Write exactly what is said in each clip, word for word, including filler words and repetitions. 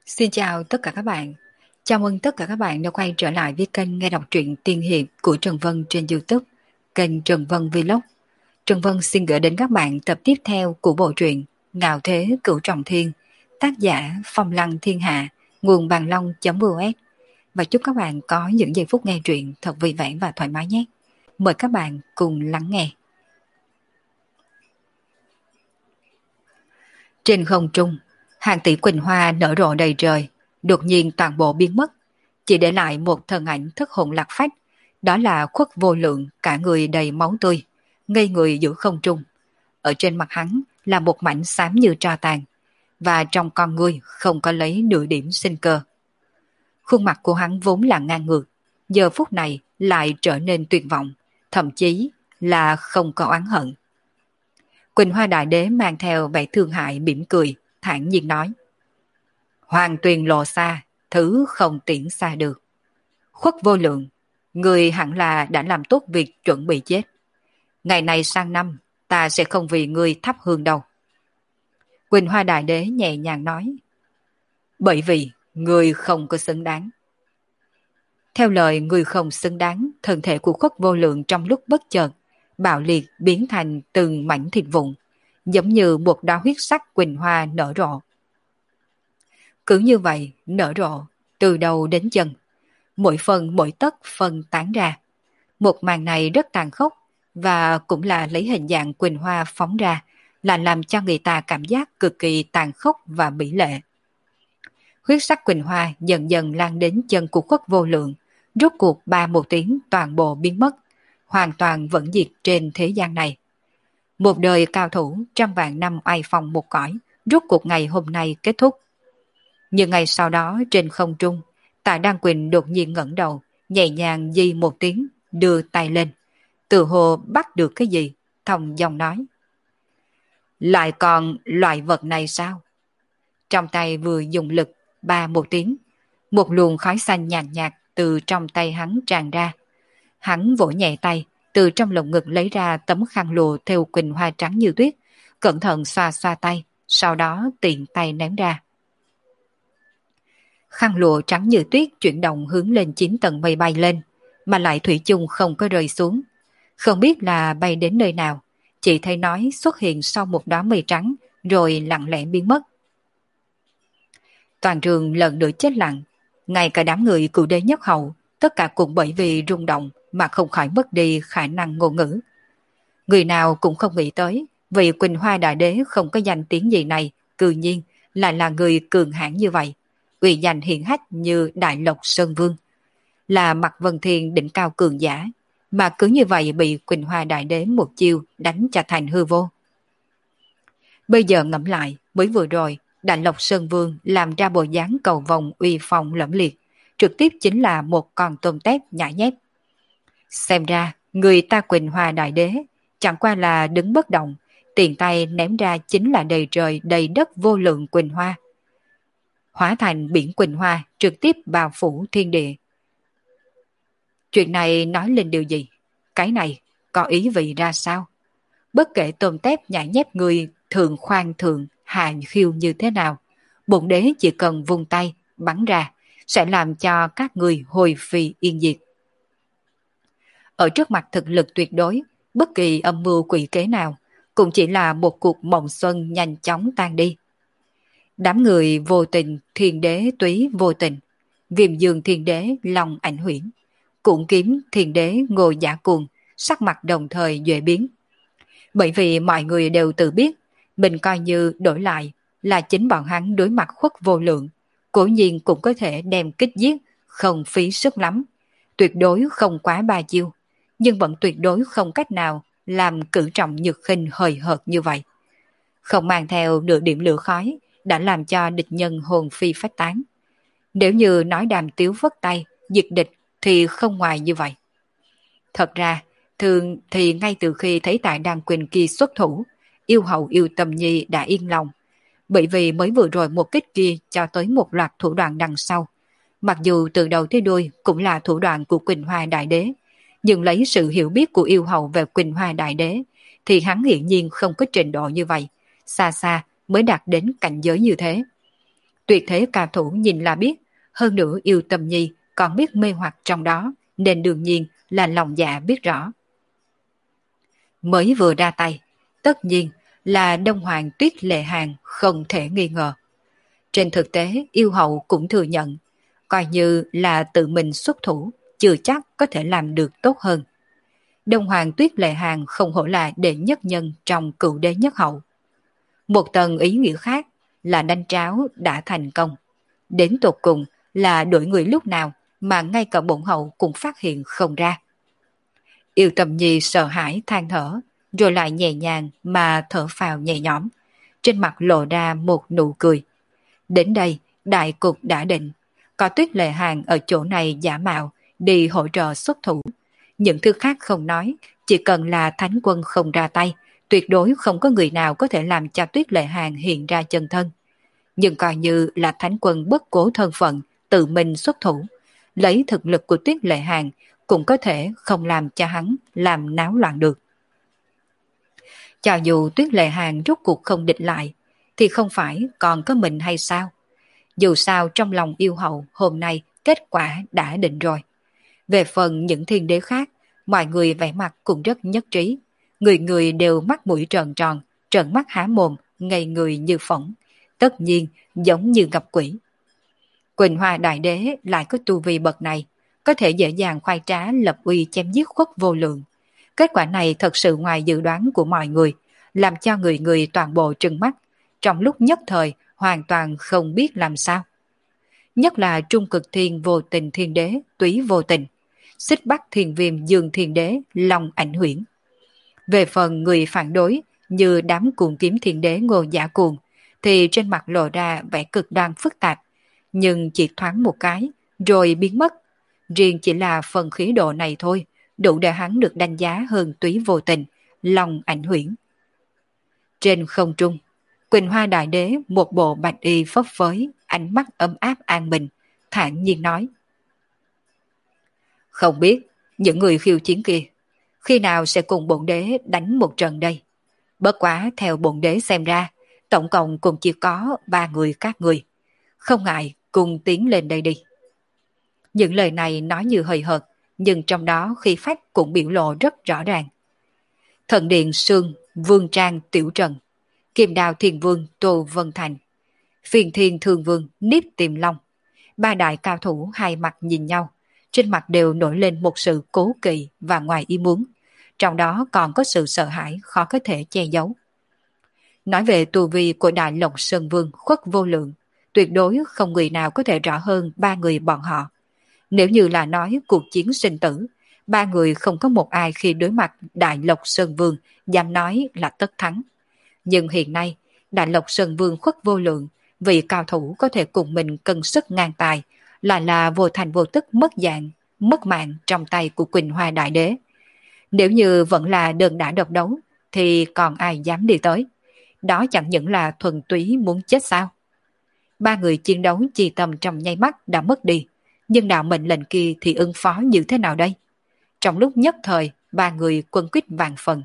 Xin chào tất cả các bạn. Chào mừng tất cả các bạn đã quay trở lại với kênh nghe đọc truyện tiên hiệp của Trần Vân trên YouTube, kênh Trần Vân Vlog. Trần Vân xin gửi đến các bạn tập tiếp theo của bộ truyện Ngạo Thế Cửu Trọng Thiên, tác giả Phong Lăng Thiên Hạ, nguồn bàn long.us. Và chúc các bạn có những giây phút nghe truyện thật vui vẻ và thoải mái nhé. Mời các bạn cùng lắng nghe. Trên không trung, hàng tỷ quỳnh hoa nở rộ đầy trời, đột nhiên toàn bộ biến mất, chỉ để lại một thân ảnh thất hồn lạc phách, đó là Khuất Vô Lượng, cả người đầy máu tươi, ngây người giữa không trung. Ở trên mặt hắn là một mảnh xám như tro tàn, và trong con ngươi không có lấy nửa điểm sinh cơ. Khuôn mặt của hắn vốn là ngang ngược, giờ phút này lại trở nên tuyệt vọng, thậm chí là không có oán hận. Quỳnh Hoa Đại Đế mang theo vẻ thương hại mỉm cười, thản nhiên nói: Hoàng tuyền lộ xa, thứ không tiễn xa được. Khuất Vô Lượng, người hẳn là đã làm tốt việc chuẩn bị chết. Ngày này sang năm, ta sẽ không vì ngươi thắp hương đâu. Quỳnh Hoa Đại Đế nhẹ nhàng nói: Bởi vì ngươi không có xứng đáng. Theo lời người không xứng đáng, thân thể của Khuất Vô Lượng trong lúc bất chợt bạo liệt biến thành từng mảnh thịt vụn, giống như một đóa huyết sắc quỳnh hoa nở rộ. Cứ như vậy nở rộ từ đầu đến chân, mỗi phần mỗi tấc phân tán ra. Một màn này rất tàn khốc, và cũng là lấy hình dạng quỳnh hoa phóng ra, là làm cho người ta cảm giác cực kỳ tàn khốc và mỹ lệ. Huyết sắc quỳnh hoa dần dần lan đến chân của Khuất Vô Lượng, rốt cuộc ba một tiếng toàn bộ biến mất, hoàn toàn vẫn diệt trên thế gian này. Một đời cao thủ trăm vạn năm oai phong một cõi, rốt cuộc ngày hôm nay kết thúc. Nhưng ngày sau đó trên không trung, Tạ Đan Quỳnh đột nhiên ngẩng đầu, nhẹ nhàng di một tiếng, đưa tay lên, tự hồ bắt được cái gì, thong dong nói: Lại còn loại vật này sao? Trong tay vừa dùng lực, ba một tiếng, một luồng khói xanh nhàn nhạt, nhạt từ trong tay hắn tràn ra. Hắn vỗ nhẹ tay, từ trong lồng ngực lấy ra tấm khăn lụa theo quỳnh hoa trắng như tuyết, cẩn thận xoa xoa tay, sau đó tiện tay ném ra. Khăn lụa trắng như tuyết chuyển động hướng lên chín tầng mây bay lên, mà lại thủy chung không có rơi xuống. Không biết là bay đến nơi nào, chỉ thấy nói xuất hiện sau một đóa mây trắng, rồi lặng lẽ biến mất. Toàn trường lần nữa chết lặng, ngay cả đám người cựu đế nhất hậu, tất cả cũng bởi vì rung động mà không khỏi mất đi khả năng ngôn ngữ. Người nào cũng không nghĩ tới, vì Quỳnh Hoa Đại Đế không có danh tiếng gì này, cư nhiên lại là người cường hãn như vậy, uy danh hiển hách như Đại Lộc Sơn Vương, là Mạc Vân Thiên đỉnh cao cường giả, mà cứ như vậy bị Quỳnh Hoa Đại Đế một chiêu đánh cho thành hư vô. Bây giờ ngẫm lại, mới vừa rồi Đại Lộc Sơn Vương làm ra bộ dáng cầu vồng uy phong lẫm liệt, trực tiếp chính là một con tôm tép nhãi nhép. Xem ra người ta Quỳnh Hoa Đại Đế chẳng qua là đứng bất động, tiền tay ném ra chính là đầy trời đầy đất vô lượng quỳnh hoa, hóa thành biển quỳnh hoa trực tiếp bao phủ thiên địa. Chuyện này nói lên điều gì? Cái này có ý vị ra sao? Bất kể tôm tép nhảy nhép người thường khoan thường hà khiêu như thế nào, bổn đế chỉ cần vung tay bắn ra sẽ làm cho các người hồi phi yên diệt. Ở trước mặt thực lực tuyệt đối, bất kỳ âm mưu quỷ kế nào cũng chỉ là một cuộc mộng xuân nhanh chóng tan đi. Đám người vô tình, thiên đế túy vô tình, viêm dương thiên đế lòng ảnh huyễn, cuộn kiếm thiên đế ngồi giả cuồng, sắc mặt đồng thời duệ biến. Bởi vì mọi người đều tự biết, mình coi như đổi lại là chính bọn hắn đối mặt Khuất Vô Lượng, cố nhiên cũng có thể đem kích giết, không phí sức lắm, tuyệt đối không quá ba chiêu, nhưng vẫn tuyệt đối không cách nào làm cử trọng nhược khinh hời hợt như vậy. Không mang theo nửa điểm lửa khói đã làm cho địch nhân hồn phi phách tán. Nếu như nói đàm tiếu vất tay diệt địch thì không ngoài như vậy. Thật ra thường thì ngay từ khi thấy Tạ Đan Quỳnh kia xuất thủ, yêu hậu yêu tâm nhi đã yên lòng, bởi vì mới vừa rồi một kích kia cho tới một loạt thủ đoạn đằng sau. Mặc dù từ đầu tới đuôi cũng là thủ đoạn của Quỳnh Hoa Đại Đế, nhưng lấy sự hiểu biết của yêu hậu về Quỳnh Hoa Đại Đế thì hắn hiển nhiên không có trình độ như vậy, xa xa mới đạt đến cảnh giới như thế. Tuyệt thế cao thủ nhìn là biết, hơn nữa Yêu Tâm Nhi còn biết mê hoặc trong đó, nên đương nhiên là lòng dạ biết rõ. Mới vừa ra tay, tất nhiên là Đông Hoàng Tuyết Lệ Hàng không thể nghi ngờ. Trên thực tế, yêu hậu cũng thừa nhận, coi như là tự mình xuất thủ, chưa chắc có thể làm được tốt hơn. Đông Hoàng Tuyết Lệ Hàng không hổ là đệ nhất nhân trong cựu đế nhất hậu. Một tầng ý nghĩa khác là đánh tráo đã thành công. Đến tột cùng là đổi người lúc nào mà ngay cả bổn hậu cũng phát hiện không ra. Yêu Tầm Nhi sợ hãi than thở, rồi lại nhẹ nhàng mà thở phào nhẹ nhõm. Trên mặt lộ ra một nụ cười. Đến đây, đại cục đã định. Có Tuyết Lệ Hàng ở chỗ này giả mạo, đi hỗ trợ xuất thủ. Những thứ khác không nói, chỉ cần là thánh quân không ra tay, tuyệt đối không có người nào có thể làm cho Tuyết Lệ Hàng hiện ra chân thân. Nhưng coi như là thánh quân bất cố thân phận, tự mình xuất thủ, lấy thực lực của Tuyết Lệ Hàng cũng có thể không làm cho hắn làm náo loạn được. Cho dù Tuyết Lệ Hàng rút cuộc không địch lại, thì không phải còn có mình hay sao? Dù sao trong lòng yêu hậu hôm nay kết quả đã định rồi. Về phần những thiên đế khác, mọi người vẻ mặt cũng rất nhất trí. Người người đều mắt mũi tròn tròn, trợn mắt há mồm, ngây người như phỏng. Tất nhiên giống như gặp quỷ. Quỳnh Hoa Đại Đế lại có tu vi bậc này, có thể dễ dàng khoai trá lập uy chém giết khuất vô lượng. Kết quả này thật sự ngoài dự đoán của mọi người, làm cho người người toàn bộ trừng mắt, trong lúc nhất thời hoàn toàn không biết làm sao. Nhất là Trung Cực Thiên Vô Tình Thiên Đế Túy Vô Tình, Xích Bắc Thiên Viêm Dương Thiên Đế Long Ảnh Huyễn. Về phần người phản đối như đám cuồng kiếm thiên đế Ngô Giả Cuồng, thì trên mặt lộ ra vẻ cực đoan phức tạp, nhưng chỉ thoáng một cái rồi biến mất. Riêng chỉ là phần khí độ này thôi, đủ để hắn được đánh giá hơn Túy Vô Tình, Long Ảnh Huyễn. Trên không trung, Quỳnh Hoa Đại Đế một bộ bạch y phấp phới, ánh mắt ấm áp an bình, thản nhiên nói: Không biết những người khiêu chiến kia khi nào sẽ cùng bổn đế đánh một trận đây. Bất quá theo bổn đế xem ra, tổng cộng cũng chỉ có ba người các người. Không ngại cùng tiến lên đây đi. Những lời này nói như hời hợt, nhưng trong đó khí phách cũng biểu lộ rất rõ ràng. Thần Điện Sương, Vương Trang Tiểu Trần, Kim Đào Thiên Vương Tô Vân Thành, Phiền Thiên Thương Vương Niếp Tiềm Long. Ba đại cao thủ hai mặt nhìn nhau, trên mặt đều nổi lên một sự cố kỵ và ngoài ý muốn. Trong đó còn có sự sợ hãi khó có thể che giấu. Nói về tu vi của Đại Lộc Sơn Vương Khuất Vô Lượng, tuyệt đối không người nào có thể rõ hơn ba người bọn họ. Nếu như là nói cuộc chiến sinh tử, ba người không có một ai khi đối mặt Đại Lộc Sơn Vương dám nói là tất thắng. Nhưng hiện nay, Đại Lộc Sơn Vương Khuất Vô Lượng, vị cao thủ có thể cùng mình cân sức ngang tài, lại là vô thành vô tức mất dạng, mất mạng trong tay của Quỳnh Hoa Đại Đế. Nếu như vẫn là đơn đả độc đấu, thì còn ai dám đi tới. Đó chẳng những là thuần túy muốn chết sao. Ba người chiến đấu chi tâm trong nháy mắt đã mất đi, nhưng đạo mệnh lệnh kia thì ứng phó như thế nào đây? Trong lúc nhất thời, ba người quân quyết vạn phần.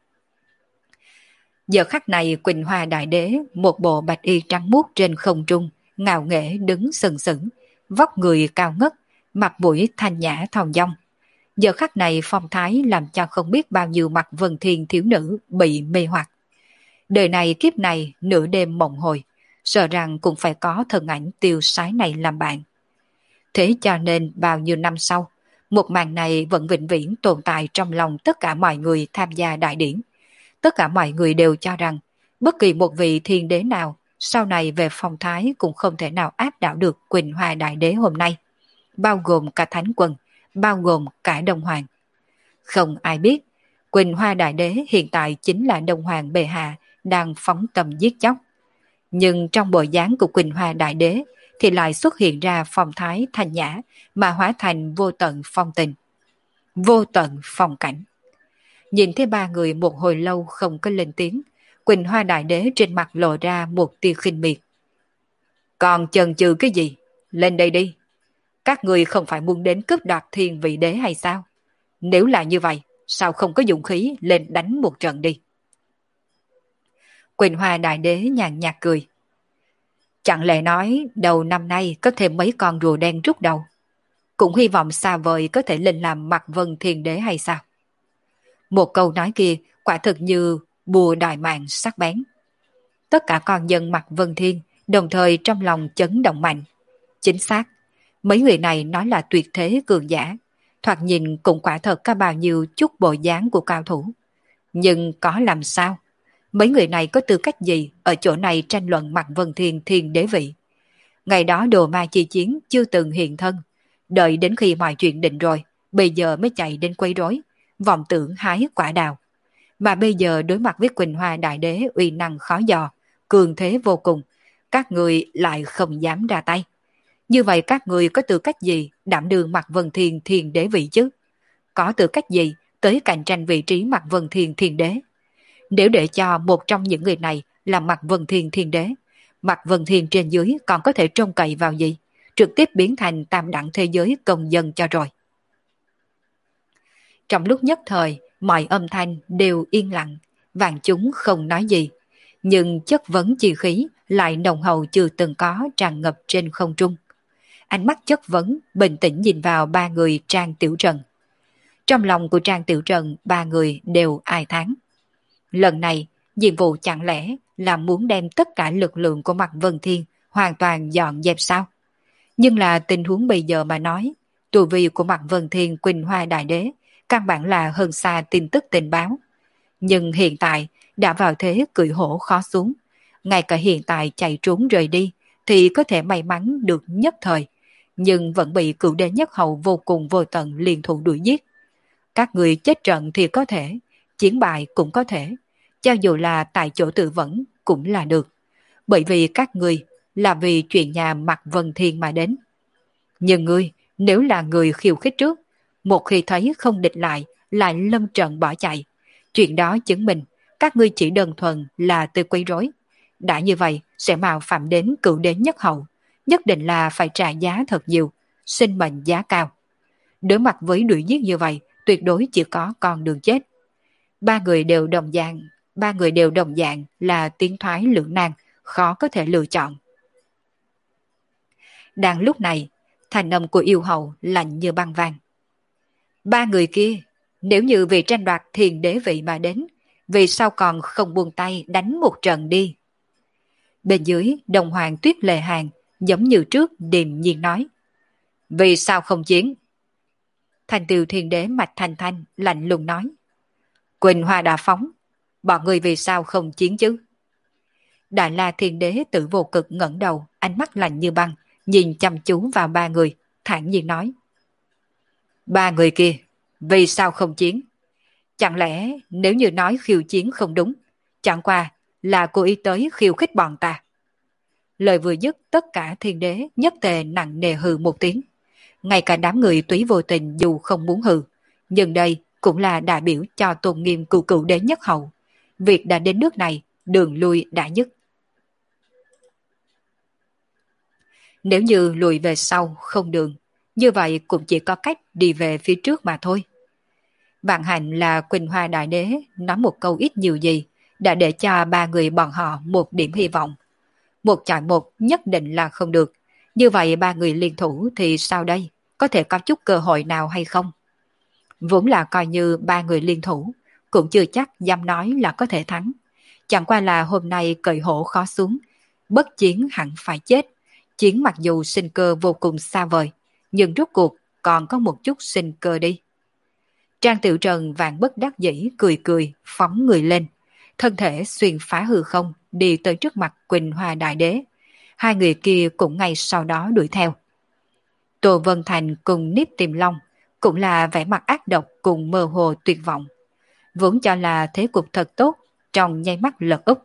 Giờ khắc này Quỳnh Hoa Đại Đế, một bộ bạch y trắng muốt trên không trung, ngạo nghễ đứng sừng sững, vóc người cao ngất, mặt mũi thanh nhã thong dong. Giờ khắc này phong thái làm cho không biết bao nhiêu mặt vân thiên thiếu nữ bị mê hoặc. Đời này kiếp này nửa đêm mộng hồi, sợ rằng cũng phải có thân ảnh tiêu sái này làm bạn. Thế cho nên bao nhiêu năm sau, một màn này vẫn vĩnh viễn tồn tại trong lòng tất cả mọi người tham gia đại điển. Tất cả mọi người đều cho rằng bất kỳ một vị thiên đế nào sau này về phong thái cũng không thể nào áp đảo được Quỳnh Hoa Đại Đế hôm nay, bao gồm cả Thánh Quân, bao gồm cả Đông Hoàng. Không ai biết, Quỳnh Hoa Đại Đế hiện tại chính là Đông Hoàng bệ hạ đang phóng tầm giết chóc. Nhưng trong bộ dáng của Quỳnh Hoa Đại Đế thì lại xuất hiện ra phong thái thanh nhã mà hóa thành vô tận phong tình, vô tận phong cảnh. Nhìn thấy ba người một hồi lâu không có lên tiếng, Quỳnh Hoa Đại Đế trên mặt lộ ra một tia khinh miệt. Còn chần chừ cái gì? Lên đây đi. Các người không phải muốn đến cướp đoạt thiên vị đế hay sao? Nếu là như vậy, sao không có dụng khí lên đánh một trận đi? Quỳnh Hoa Đại Đế nhàn nhạt cười. Chẳng lẽ nói đầu năm nay có thêm mấy con rùa đen rút đầu? Cũng hy vọng xa vời có thể lên làm mặt vân thiên đế hay sao? Một câu nói kia quả thực như bùa đại mạng sắc bén. Tất cả con dân mặt vân thiên đồng thời trong lòng chấn động mạnh. Chính xác, mấy người này nói là tuyệt thế cường giả, thoạt nhìn cũng quả thật có bao nhiêu chút bộ dáng của cao thủ. Nhưng có làm sao? Mấy người này có tư cách gì ở chỗ này tranh luận mặt vân thiên thiên đế vị? Ngày đó đồ ma chi chiến chưa từng hiện thân, đợi đến khi mọi chuyện định rồi, bây giờ mới chạy đến quấy rối, vọng tưởng hái quả đào. Mà bây giờ đối mặt với Quỳnh Hoa Đại Đế uy năng khó dò, cường thế vô cùng, các người lại không dám ra tay. Như vậy các người có tư cách gì đảm đương mặt vân thiên thiên đế vị chứ? Có tư cách gì tới cạnh tranh vị trí mặt vân thiên thiên đế? Nếu để cho một trong những người này làm mặt vân thiên thiên đế, mặt vân thiên trên dưới còn có thể trông cậy vào gì? Trực tiếp biến thành tam đẳng thế giới công dân cho rồi. Trong lúc nhất thời, mọi âm thanh đều yên lặng, vạn chúng không nói gì. Nhưng chất vấn chi khí lại nồng hậu chưa từng có tràn ngập trên không trung. Ánh mắt chất vấn bình tĩnh nhìn vào ba người Trang Tiểu Trần. Trong lòng của Trang Tiểu Trần, ba người đều ai thán. Lần này, nhiệm vụ chẳng lẽ là muốn đem tất cả lực lượng của mặt Vân Thiên hoàn toàn dọn dẹp sao? Nhưng là tình huống bây giờ mà nói, tu vi của mặt Vân Thiên Quỳnh Hoa Đại Đế căn bản là hơn xa tin tức tình báo. Nhưng hiện tại đã vào thế cưỡi hổ khó xuống. Ngay cả hiện tại chạy trốn rời đi thì có thể may mắn được nhất thời, nhưng vẫn bị cửu đế nhất hậu vô cùng vô tận liên thủ đuổi giết. Các người chết trận thì có thể, chiến bại cũng có thể, cho dù là tại chỗ tự vẫn cũng là được. Bởi vì các người là vì chuyện nhà mặt Vân Thiên mà đến. Nhưng ngươi, nếu là người khiêu khích trước, một khi thấy không địch lại, lại lâm trận bỏ chạy. Chuyện đó chứng minh, các ngươi chỉ đơn thuần là từ quấy rối. Đã như vậy, sẽ mạo phạm đến cửu đế nhất hậu. Nhất định là phải trả giá thật nhiều, sinh mệnh giá cao. Đối mặt với đuổi giết như vậy, tuyệt đối chỉ có con đường chết. Ba người đều đồng dạng, ba người đều đồng dạng là tiến thoái lưỡng nan, khó có thể lựa chọn. Đang lúc này, thành âm của yêu hậu lạnh như băng vàng. Ba người kia, nếu như vì tranh đoạt thiền đế vị mà đến, vì sao còn không buông tay đánh một trận đi? Bên dưới, đồng hoàng Tuyết Lệ Hàng giống như trước điềm nhiên nói. Vì sao không chiến? Thành Tiều Thiên Đế Mạch Thanh Thanh lạnh lùng nói. Quỳnh Hoa đã phóng, bọn người vì sao không chiến chứ? Đại La Thiên Đế Tử Vô Cực ngẩng đầu, ánh mắt lạnh như băng, nhìn chăm chú vào ba người, thản nhiên nói. Ba người kia, vì sao không chiến? Chẳng lẽ nếu như nói khiêu chiến không đúng, chẳng qua là cố ý tới khiêu khích bọn ta? Lời vừa dứt, tất cả thiên đế nhất tề nặng nề hừ một tiếng. Ngay cả đám người Túy Vô Tình dù không muốn hừ, nhưng đây cũng là đại biểu cho tôn nghiêm cựu cựu đế nhất hậu. Việc đã đến nước này, đường lui đã dứt. Nếu như lùi về sau không đường, như vậy cũng chỉ có cách đi về phía trước mà thôi. Vạn hạnh là Quỳnh Hoa Đại Đế nói một câu ít nhiều gì, đã để cho ba người bọn họ một điểm hy vọng. Một chọi một nhất định là không được, như vậy ba người liên thủ thì sao đây? Có thể có chút cơ hội nào hay không? Vốn là coi như ba người liên thủ, cũng chưa chắc dám nói là có thể thắng. Chẳng qua là hôm nay cởi hổ khó xuống, bất chiến hẳn phải chết. Chiến mặc dù sinh cơ vô cùng xa vời, nhưng rốt cuộc còn có một chút sinh cơ đi. Trang Tiểu Trần vạn bất đắc dĩ cười cười, phóng người lên. Thân thể xuyên phá hư không, đi tới trước mặt Quỳnh Hoa Đại Đế. Hai người kia cũng ngay sau đó đuổi theo. Tô Vân Thành cùng Niếp Tiềm Long cũng là vẻ mặt ác độc cùng mơ hồ tuyệt vọng. Vốn cho là thế cục thật tốt, trong nháy mắt lật úp.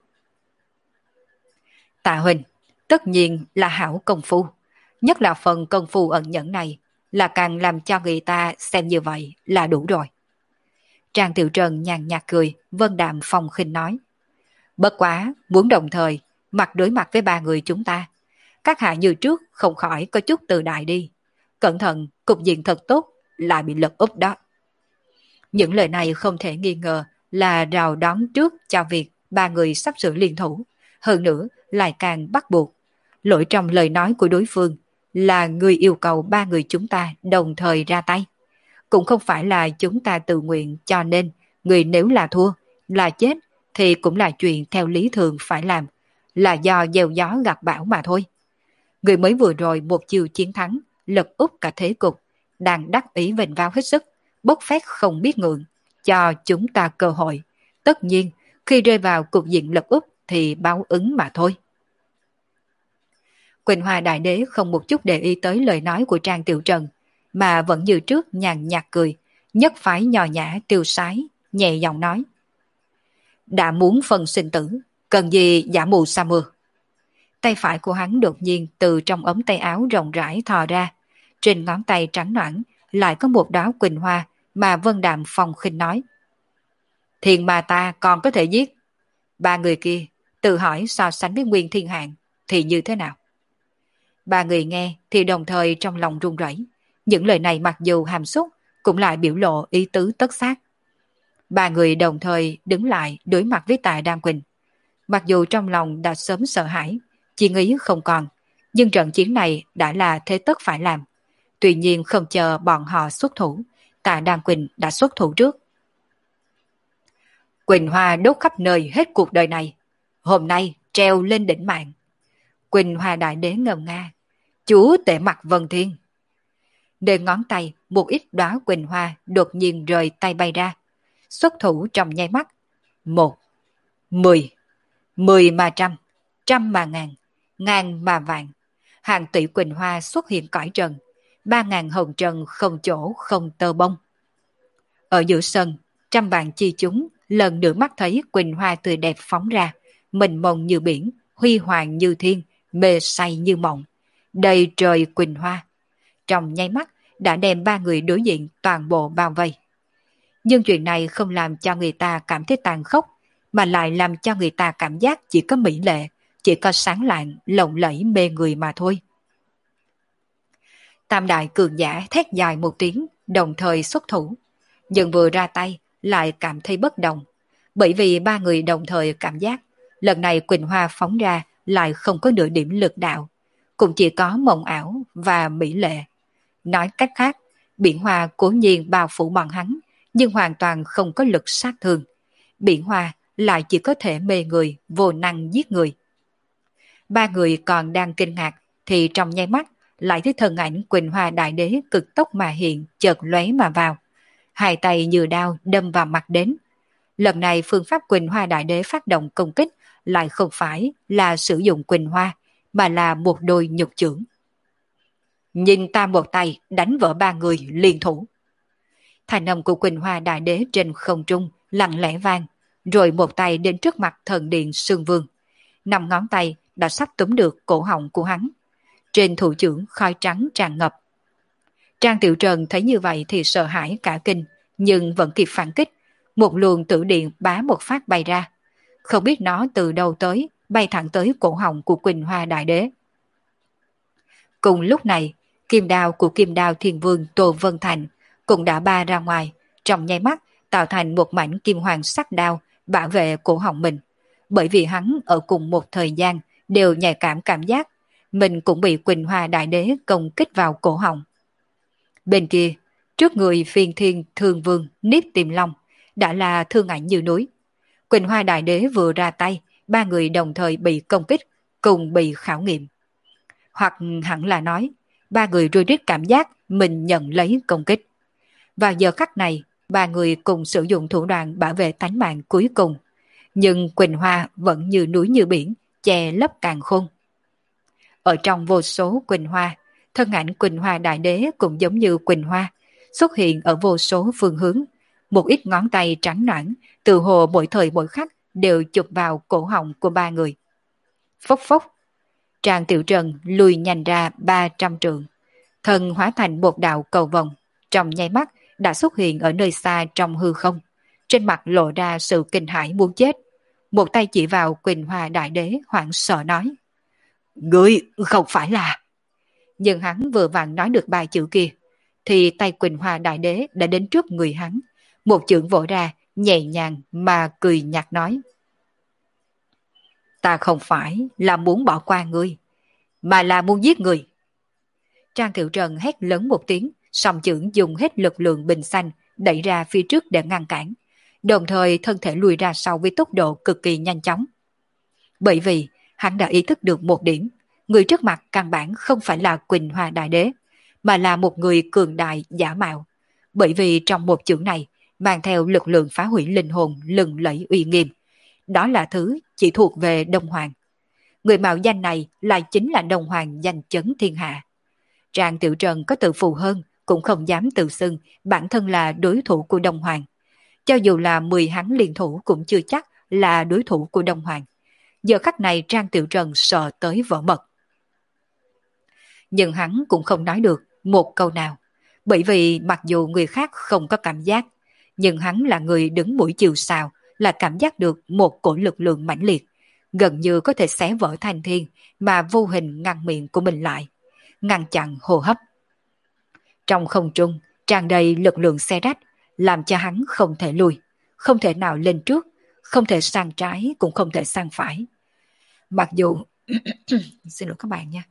Tạ Huỳnh, tất nhiên là hảo công phu. Nhất là phần công phu ẩn nhẫn này, là càng làm cho người ta xem như vậy là đủ rồi. Trang Tiểu Trần nhàn nhạt cười, vân đạm phong khinh nói. Bất quá, muốn đồng thời, mặt đối mặt với ba người chúng ta. Các hạ như trước không khỏi có chút từ đại đi. Cẩn thận, cục diện thật tốt, lại bị lật úp đó. Những lời này không thể nghi ngờ là rào đón trước cho việc ba người sắp sửa liên thủ. Hơn nữa, lại càng bắt buộc. Lỗi trong lời nói của đối phương là người yêu cầu ba người chúng ta đồng thời ra tay. Cũng không phải là chúng ta tự nguyện, cho nên người nếu là thua, là chết thì cũng là chuyện theo lý thường phải làm, là do gieo gió gặt bão mà thôi. Người mới vừa rồi một chiều chiến thắng, lật úp cả thế cục, đang đắc ý vênh váo hết sức, bốc phét không biết ngượng, cho chúng ta cơ hội. Tất nhiên, khi rơi vào cục diện lật úp thì báo ứng mà thôi. Quỳnh Hoa Đại Đế không một chút để ý tới lời nói của Trang Tiểu Trần, mà vẫn như trước nhàn nhạt cười, nhất phái nhò nhã tiêu sái, nhẹ giọng nói. Đã muốn phần sinh tử, cần gì giả mù sa mưa. Tay phải của hắn đột nhiên từ trong ống tay áo rộng rãi thò ra, trên ngón tay trắng nõn lại có một đóa quỳnh hoa mà Vân Đạm Phong khinh nói. Thiên ma ta còn có thể giết. Ba người kia tự hỏi so sánh với Nguyên Thiên Hạng thì như thế nào? Ba người nghe thì đồng thời trong lòng run rẩy. Những lời này mặc dù hàm xúc cũng lại biểu lộ ý tứ tất xác. Ba người đồng thời đứng lại đối mặt với Tạ Đan Quỳnh. Mặc dù trong lòng đã sớm sợ hãi, chỉ nghĩ không còn, nhưng trận chiến này đã là thế tất phải làm. Tuy nhiên không chờ bọn họ xuất thủ, Tạ Đan Quỳnh đã xuất thủ trước. Quỳnh Hoa đốt khắp nơi hết cuộc đời này, hôm nay treo lên đỉnh mạng. Quỳnh Hoa Đại Đế ngầm nga, chúa tể mặt Vân Thiên. Nơi ngón tay một ít đóa quỳnh hoa đột nhiên rời tay bay ra, xuất thủ trong nháy mắt. Một, mười, mười mà trăm, trăm mà ngàn, ngàn mà vạn. Hàng tỷ quỳnh hoa xuất hiện cõi trần, ba ngàn hồng trần không chỗ không tơ bông. Ở giữa sân, trăm vạn chi chúng lần nữa mắt thấy quỳnh hoa tươi đẹp phóng ra, mình mông như biển, huy hoàng như thiên, mê say như mộng, đầy trời quỳnh hoa. Trong nháy mắt đã đem ba người đối diện toàn bộ bao vây. Nhưng chuyện này không làm cho người ta cảm thấy tàn khốc, mà lại làm cho người ta cảm giác chỉ có mỹ lệ, chỉ có sáng lạng, lộng lẫy mê người mà thôi. Tam đại cường giả thét dài một tiếng, đồng thời xuất thủ. Nhưng vừa ra tay, lại cảm thấy bất đồng. Bởi vì ba người đồng thời cảm giác, lần này quỳnh hoa phóng ra lại không có nửa điểm lực đạo, cũng chỉ có mộng ảo và mỹ lệ. Nói cách khác, biển hoa cố nhiên bao phủ bọn hắn, nhưng hoàn toàn không có lực sát thương. Biển hoa lại chỉ có thể mê người, vô năng giết người. Ba người còn đang kinh ngạc, thì trong nháy mắt, lại thấy thân ảnh Quỳnh Hoa Đại Đế cực tốc mà hiện, chợt lóe mà vào. Hai tay như đao đâm vào mặt đến. Lần này phương pháp Quỳnh Hoa Đại Đế phát động công kích lại không phải là sử dụng Quỳnh Hoa, mà là một đôi nhục chưởng. Nhìn ta một tay đánh vỡ ba người liên thủ. Thành âm của Quỳnh Hoa Đại Đế trên không trung lặng lẽ vang, rồi một tay đến trước mặt thần điện Sương Vương. Năm ngón tay đã sắp túm được cổ họng của hắn. Trên thủ trưởng khói trắng tràn ngập. Trang Tiểu Trần thấy như vậy thì sợ hãi cả kinh, nhưng vẫn kịp phản kích. Một luồng tử điện bá một phát bay ra. Không biết nó từ đâu tới, bay thẳng tới cổ họng của Quỳnh Hoa Đại Đế. Cùng lúc này, kim đao của kim đao thiên vương Tô Vân Thành cũng đã ba ra ngoài, trong nháy mắt tạo thành một mảnh kim hoàng sắc đao bảo vệ cổ họng mình. Bởi vì hắn ở cùng một thời gian đều nhạy cảm cảm giác mình cũng bị Quỳnh Hoa Đại Đế công kích vào cổ họng. Bên kia, trước người phiên thiên thương vương Niếp Tiềm Long đã là thương ảnh như núi. Quỳnh Hoa Đại Đế vừa ra tay, ba người đồng thời bị công kích, cùng bị khảo nghiệm. Hoặc hẳn là nói, ba người rối rít cảm giác mình nhận lấy công kích. Vào giờ khắc này, ba người cùng sử dụng thủ đoạn bảo vệ tánh mạng cuối cùng. Nhưng Quỳnh Hoa vẫn như núi như biển, che lấp càn khôn. Ở trong vô số Quỳnh Hoa, thân ảnh Quỳnh Hoa Đại Đế cũng giống như Quỳnh Hoa, xuất hiện ở vô số phương hướng. Một ít ngón tay trắng nõn, từ hồ mỗi thời mỗi khắc đều chụp vào cổ họng của ba người. Phốc phốc, Trang Tiểu Trần lùi nhanh ra ba trăm trượng. Thân hóa thành một đạo cầu vồng, trong nháy mắt đã xuất hiện ở nơi xa trong hư không. Trên mặt lộ ra sự kinh hãi muốn chết. Một tay chỉ vào Quỳnh Hoa Đại Đế hoảng sợ nói. Ngươi không phải là... Nhưng hắn vừa vặn nói được ba chữ kia, thì tay Quỳnh Hoa Đại Đế đã đến trước người hắn. Một chưởng vỗ ra, nhẹ nhàng mà cười nhạt nói. Ta không phải là muốn bỏ qua ngươi. mà là muốn giết người. Trang Tiểu Trần hét lớn một tiếng, song chưởng dùng hết lực lượng bình xanh đẩy ra phía trước để ngăn cản, đồng thời thân thể lùi ra sau với tốc độ cực kỳ nhanh chóng. Bởi vì hắn đã ý thức được một điểm, người trước mặt căn bản không phải là Quỳnh Hoa Đại Đế, mà là một người cường đại giả mạo. Bởi vì trong một chưởng này mang theo lực lượng phá hủy linh hồn lừng lẫy uy nghiêm, đó là thứ chỉ thuộc về Đông Hoàng. Người mạo danh này lại chính là Đông Hoàng danh chấn thiên hạ. Trang Tiểu Trần có tự phụ hơn cũng không dám tự xưng bản thân là đối thủ của Đông Hoàng. Cho dù là mười hắn liên thủ cũng chưa chắc là đối thủ của Đông Hoàng. Giờ khắc này Trang Tiểu Trần sợ tới vỡ mật. Nhưng hắn cũng không nói được một câu nào. Bởi vì mặc dù người khác không có cảm giác, nhưng hắn là người đứng mũi chịu sào, là cảm giác được một cổ lực lượng mãnh liệt, gần như có thể xé vỡ thanh thiên mà vô hình ngăn miệng của mình lại, ngăn chặn hô hấp. Trong không trung tràn đầy lực lượng xé rách, làm cho hắn không thể lùi, không thể nào lên trước, không thể sang trái cũng không thể sang phải. Mặc dù xin lỗi các bạn nha.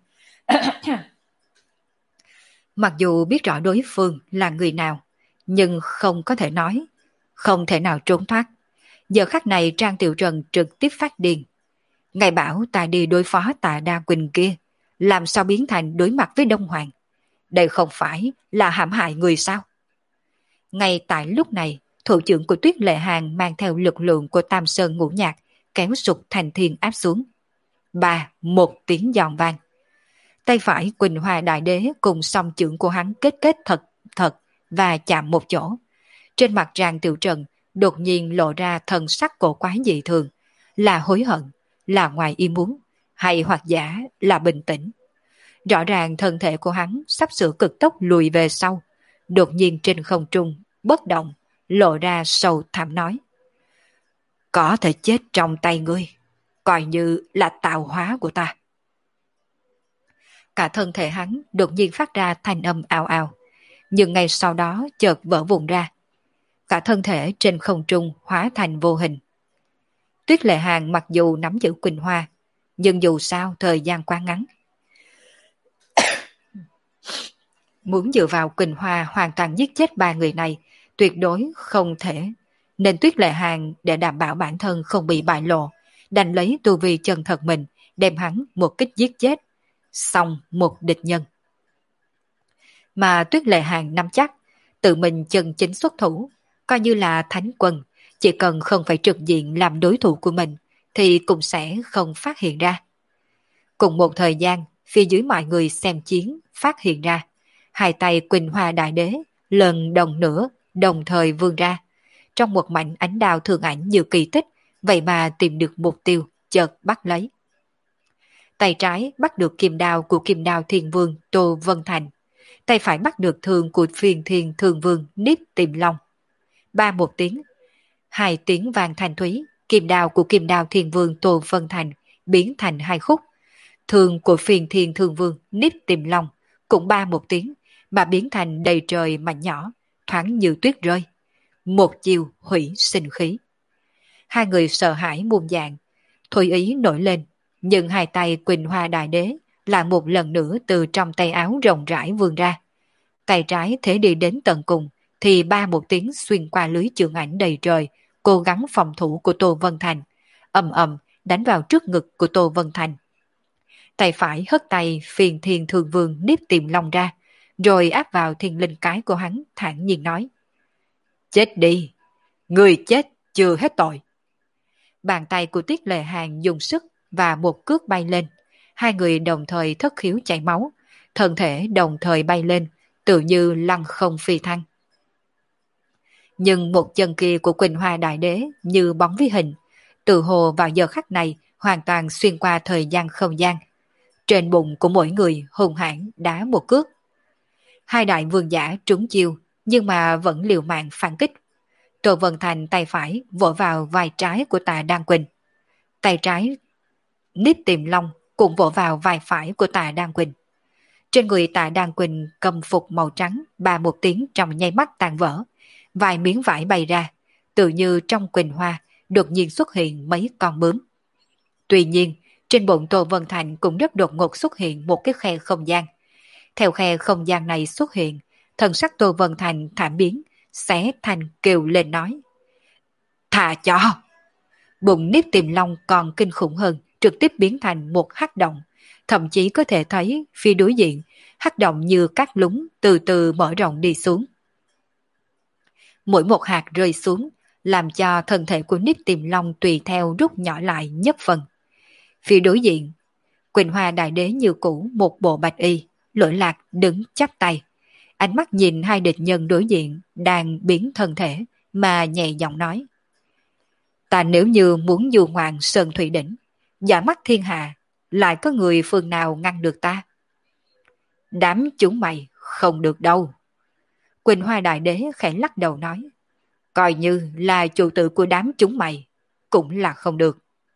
Mặc dù biết rõ đối phương là người nào, nhưng không có thể nói, không thể nào trốn thoát. Giờ khắc này Trang Tiểu Trần trực tiếp phát điên. Ngài bảo ta đi đối phó Tạ Đa Quỳnh kia, làm sao biến thành đối mặt với Đông Hoàng? Đây không phải là hãm hại người sao? Ngay tại lúc này, thủ trưởng của Tuyết Lệ Hàn mang theo lực lượng của Tam Sơn Ngũ Nhạc kéo sụt thành thiên áp xuống. Ba, một tiếng giòn vang. Tay phải Quỳnh Hoa Đại Đế cùng song chưởng của hắn kết kết thật thật và chạm một chỗ. Trên mặt Trang Tiểu Trần đột nhiên lộ ra thần sắc cổ quái dị thường, là hối hận, là ngoài ý muốn, hay hoặc giả là bình tĩnh. Rõ ràng thân thể của hắn sắp sửa cực tốc lùi về sau, đột nhiên trên không trung, bất động, lộ ra sầu thảm nói. Có thể chết trong tay ngươi, coi như là tạo hóa của ta. Cả thân thể hắn đột nhiên phát ra thanh âm ào ào, nhưng ngay sau đó chợt vỡ vụn ra. Cả thân thể trên không trung hóa thành vô hình. Tuyết Lệ Hàn mặc dù nắm giữ Quỳnh Hoa, nhưng dù sao thời gian quá ngắn. Muốn dựa vào Quỳnh Hoa hoàn toàn giết chết ba người này tuyệt đối không thể, nên Tuyết Lệ Hàn để đảm bảo bản thân không bị bại lộ, đành lấy tu vi chân thật mình đem hắn một kích giết chết, xong một địch nhân. Mà Tuyết Lệ Hàn nắm chắc tự mình chân chính xuất thủ, coi như là thánh quân, chỉ cần không phải trực diện làm đối thủ của mình thì cũng sẽ không phát hiện ra. Cùng một thời gian, phía dưới mọi người xem chiến phát hiện ra, hai tay Quỳnh Hoa Đại Đế lần đồng nữa đồng thời vươn ra, trong một mảnh ánh đao thường ảnh như kỳ tích, vậy mà tìm được mục tiêu, chợt bắt lấy. Tay trái bắt được kim đao của kim đao thiên vương Tô Vân Thành, tay phải bắt được thương của phiền thiên thường vương Niếp Tìm Long. Ba một tiếng, hai tiếng vàng thanh thúy, kim đao của kim đao thiên vương Tô Vân Thành biến thành hai khúc. Thương của phiền thiên thường vương Niếp Tìm Long cũng ba một tiếng mà biến thành đầy trời mảnh nhỏ, thoáng như tuyết rơi. Một chiều hủy sinh khí. Hai người sợ hãi muôn dạng, thủy ý nổi lên, nhưng hai tay Quỳnh Hoa Đại Đế lại một lần nữa từ trong tay áo rộng rãi vươn ra. Tay trái thế đi đến tận cùng, thì ba một tiếng xuyên qua lưới chưởng ảnh đầy trời, cố gắng phòng thủ của Tô Vân Thành, ầm ầm đánh vào trước ngực của Tô Vân Thành. Tay phải hất tay phiền thiên thường vương Niếp Tìm Long ra, rồi áp vào thiên linh cái của hắn, thản nhiên nói. Chết đi, người chết chưa hết tội. Bàn tay của Tiết Lệ Hàn dùng sức và một cước bay lên, hai người đồng thời thất khiếu chảy máu, thân thể đồng thời bay lên, tự như lăng không phi thăng. Nhưng một chân kia của Quỳnh Hoa Đại Đế như bóng với hình, tự hồ vào giờ khắc này hoàn toàn xuyên qua thời gian không gian. Trên bụng của mỗi người hùng hãn đá một cước. Hai đại vương giả trúng chiêu, nhưng mà vẫn liều mạng phản kích. Tô Vân Thành tay phải vỗ vào vai trái của Tạ Đan Quỳnh. Tay trái Niếp Tìm Long cũng vỗ vào vai phải của Tạ Đan Quỳnh. Trên người Tạ Đan Quỳnh cầm phục màu trắng, ba một tiếng trong nháy mắt tan vỡ. Vài miếng vải bay ra, tự như trong Quỳnh Hoa đột nhiên xuất hiện mấy con bướm. Tuy nhiên, trên bụng Tô Vân Thành cũng rất đột ngột xuất hiện một cái khe không gian. Theo khe không gian này xuất hiện, thần sắc Tô Vân Thành thảm biến, xé thành kêu lên nói. Thà cho! Bụng Niếp Tiềm Long còn kinh khủng hơn, trực tiếp biến thành một hắc động. Thậm chí có thể thấy phía đối diện, hắc động như các lúng từ từ mở rộng đi xuống. Mỗi một hạt rơi xuống, làm cho thân thể của Niếp Tiềm Long tùy theo rút nhỏ lại nhất phần. Phía đối diện, Quỳnh Hoa Đại Đế như cũ một bộ bạch y, lỗi lạc đứng chắp tay. Ánh mắt nhìn hai địch nhân đối diện đang biến thân thể mà nhẹ giọng nói. Ta nếu như muốn du ngoạn Sơn Thủy Đỉnh, giả mắt thiên hạ, lại có người phương nào ngăn được ta? Đám chúng mày không được đâu. Quỳnh Hoa Đại Đế khẽ lắc đầu nói. Coi như là chủ tử của đám chúng mày, cũng là không được.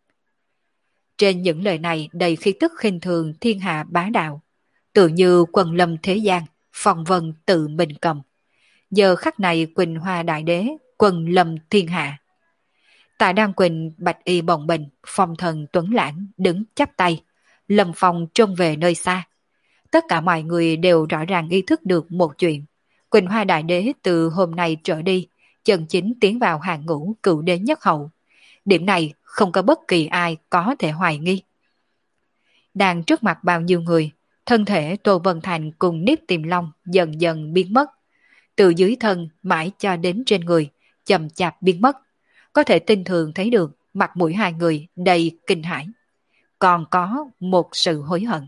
Trên những lời này đầy khí tức khinh thường thiên hạ bá đạo, tự như quần lâm thế gian, phong vân tự mình cầm. Giờ khắc này Quỳnh Hoa Đại Đế, quần lâm thiên hạ. Tạ Đan Quỳnh bạch y bồng bình, phong thần tuấn lãng đứng chắp tay, Lâm Phong trông về nơi xa. Tất cả mọi người đều rõ ràng ý thức được một chuyện. Quỳnh Hoa Đại Đế từ hôm nay trở đi, chân chính tiến vào hàng ngũ cựu đế nhất hậu. Điểm này không có bất kỳ ai có thể hoài nghi. Đang trước mặt bao nhiêu người, thân thể Tô Vân Thành cùng Niếp Tiềm Long dần dần biến mất. Từ dưới thân mãi cho đến trên người, chậm chạp biến mất. Có thể tinh thường thấy được mặt mũi hai người đầy kinh hãi. Còn có một sự hối hận.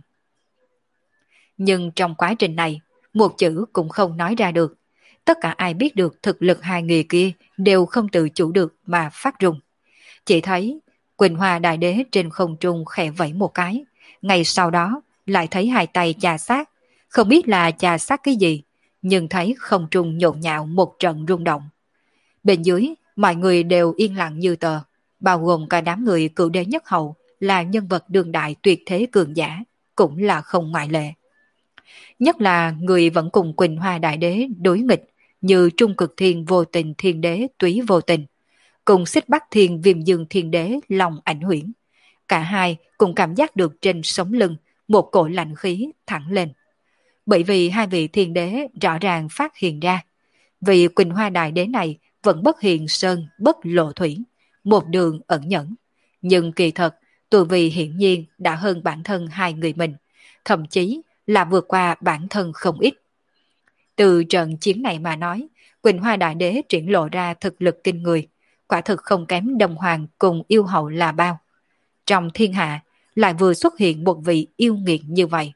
Nhưng trong quá trình này, một chữ cũng không nói ra được. Tất cả ai biết được thực lực hai người kia đều không tự chủ được mà phát run. Chỉ thấy Quỳnh Hoa Đại Đế trên không trung khẽ vẫy một cái. Ngay sau đó lại thấy hai tay chà sát. Không biết là chà sát cái gì, nhưng thấy không trung nhộn nhạo một trận rung động. Bên dưới, mọi người đều yên lặng như tờ, bao gồm cả đám người cựu đế nhất hậu là nhân vật đương đại tuyệt thế cường giả, cũng là không ngoại lệ. Nhất là người vẫn cùng Quỳnh Hoa Đại Đế đối nghịch như Trung Cực Thiên Vô Tình Thiên Đế Túy Vô Tình, cùng Xích Bắc Thiên Viêm Dương Thiên Đế Lòng Ảnh Huyễn. Cả hai cùng cảm giác được trên sống lưng một cổ lạnh khí thẳng lên. Bởi vì hai vị thiên đế rõ ràng phát hiện ra, vì Quỳnh Hoa Đại Đế này vẫn bất hiện sơn bất lộ thủy, một đường ẩn nhẫn. Nhưng kỳ thật, tu vi hiển nhiên đã hơn bản thân hai người mình, thậm chí là vượt qua bản thân không ít. Từ trận chiến này mà nói, Quỳnh Hoa Đại Đế triển lộ ra thực lực kinh người, quả thực không kém Đông Hoàng cùng yêu hậu là bao. Trong thiên hạ, lại vừa xuất hiện một vị yêu nghiệt như vậy.